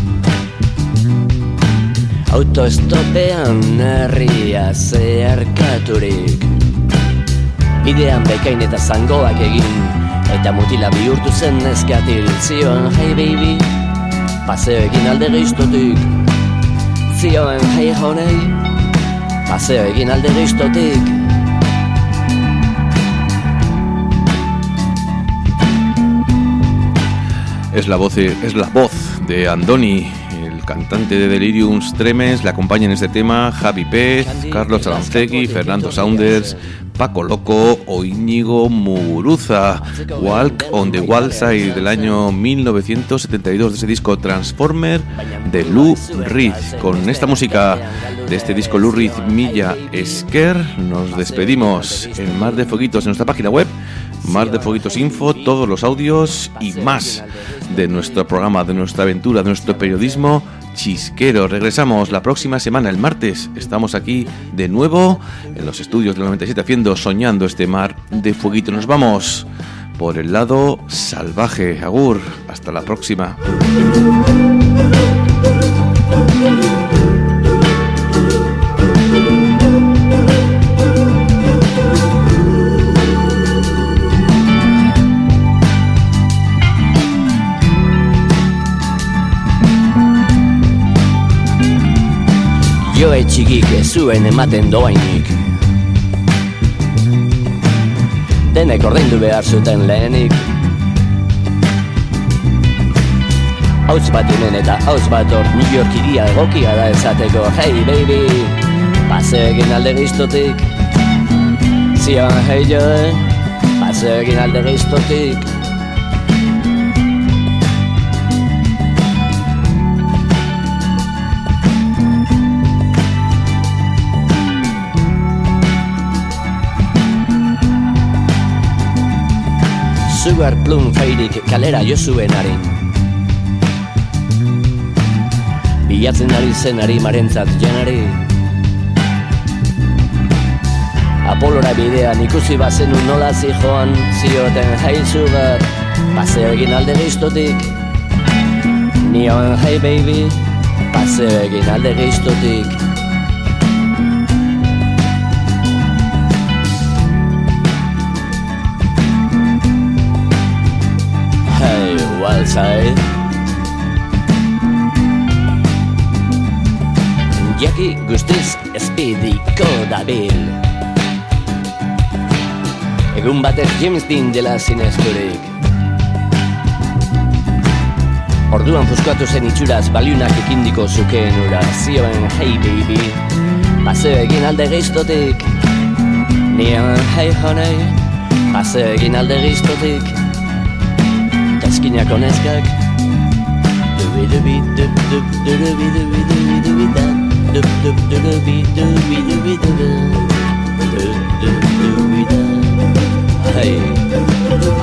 S13: Autoestopean herria zeharkaturik. Bidean bekain eta zangoak egin, eta mutila bihurtu zen neskatil. Zioen, hey baby, paseo egin alde geiztotik. Zioen, hey honey, paseo egin alde geiztotik.
S2: Es la voz, es la voz de Andoni, el cantante de Delirium Tremens. Le acompañan en este tema Javi Pez, Carlos Aranzegui, Fernando Saunders, Paco Loco o Íñigo Muguruza. Walk on the Wild Side del año mil novecientos setenta y dos, de ese disco Transformer de Lou Reed. Con esta música de este disco Lou Reed Milla Esker nos despedimos en Mar de Fueguitos en nuestra página web, Mar de Fueguitos Info, todos los audios y más de nuestro programa, de nuestra aventura, de nuestro periodismo chisquero. Regresamos la próxima semana, el martes. Estamos aquí de nuevo en los estudios del noventa y siete haciendo, soñando este Mar de Fueguitos. Nos vamos por el lado salvaje. Agur, hasta la próxima.
S13: Joe txikik ez zuen ematen doainik. Denek ordaindu behar zuten lehenik. Hautz bat hemen eta hautz bat hor, New York iria egokia da esateko. Hey baby, paseo egin alde geiztotik. Zion, hey Joe, paseo egin alde geiztotik. Sugar Plum feirik kalera jo zuen harin. Bilatzen ari zen harimarentzat janari. Apolora bidean ikusi bazenun nola zijoan. Zioten, hey Sugar, paseo egin alde geiztotik. Nioen, hey baby, paseo egin alde geiztotik. Wild side. Jaki guztiz espidiko dabil. Egun batek James Dean dela zinezturik. Orduan fuskatu zen itxuraz baliunak ekindiko zukeen ura. Zioen, hey baby, paseo egin alde geiztotik. Nion, hey honey, paseo egin alde geiztotik. Eskinako neskak. Dubi dubi dub dub dubi dubi dubi dubi da. Dub dub dubi dubi dubi dubi. Dub dub dubi da. Hey.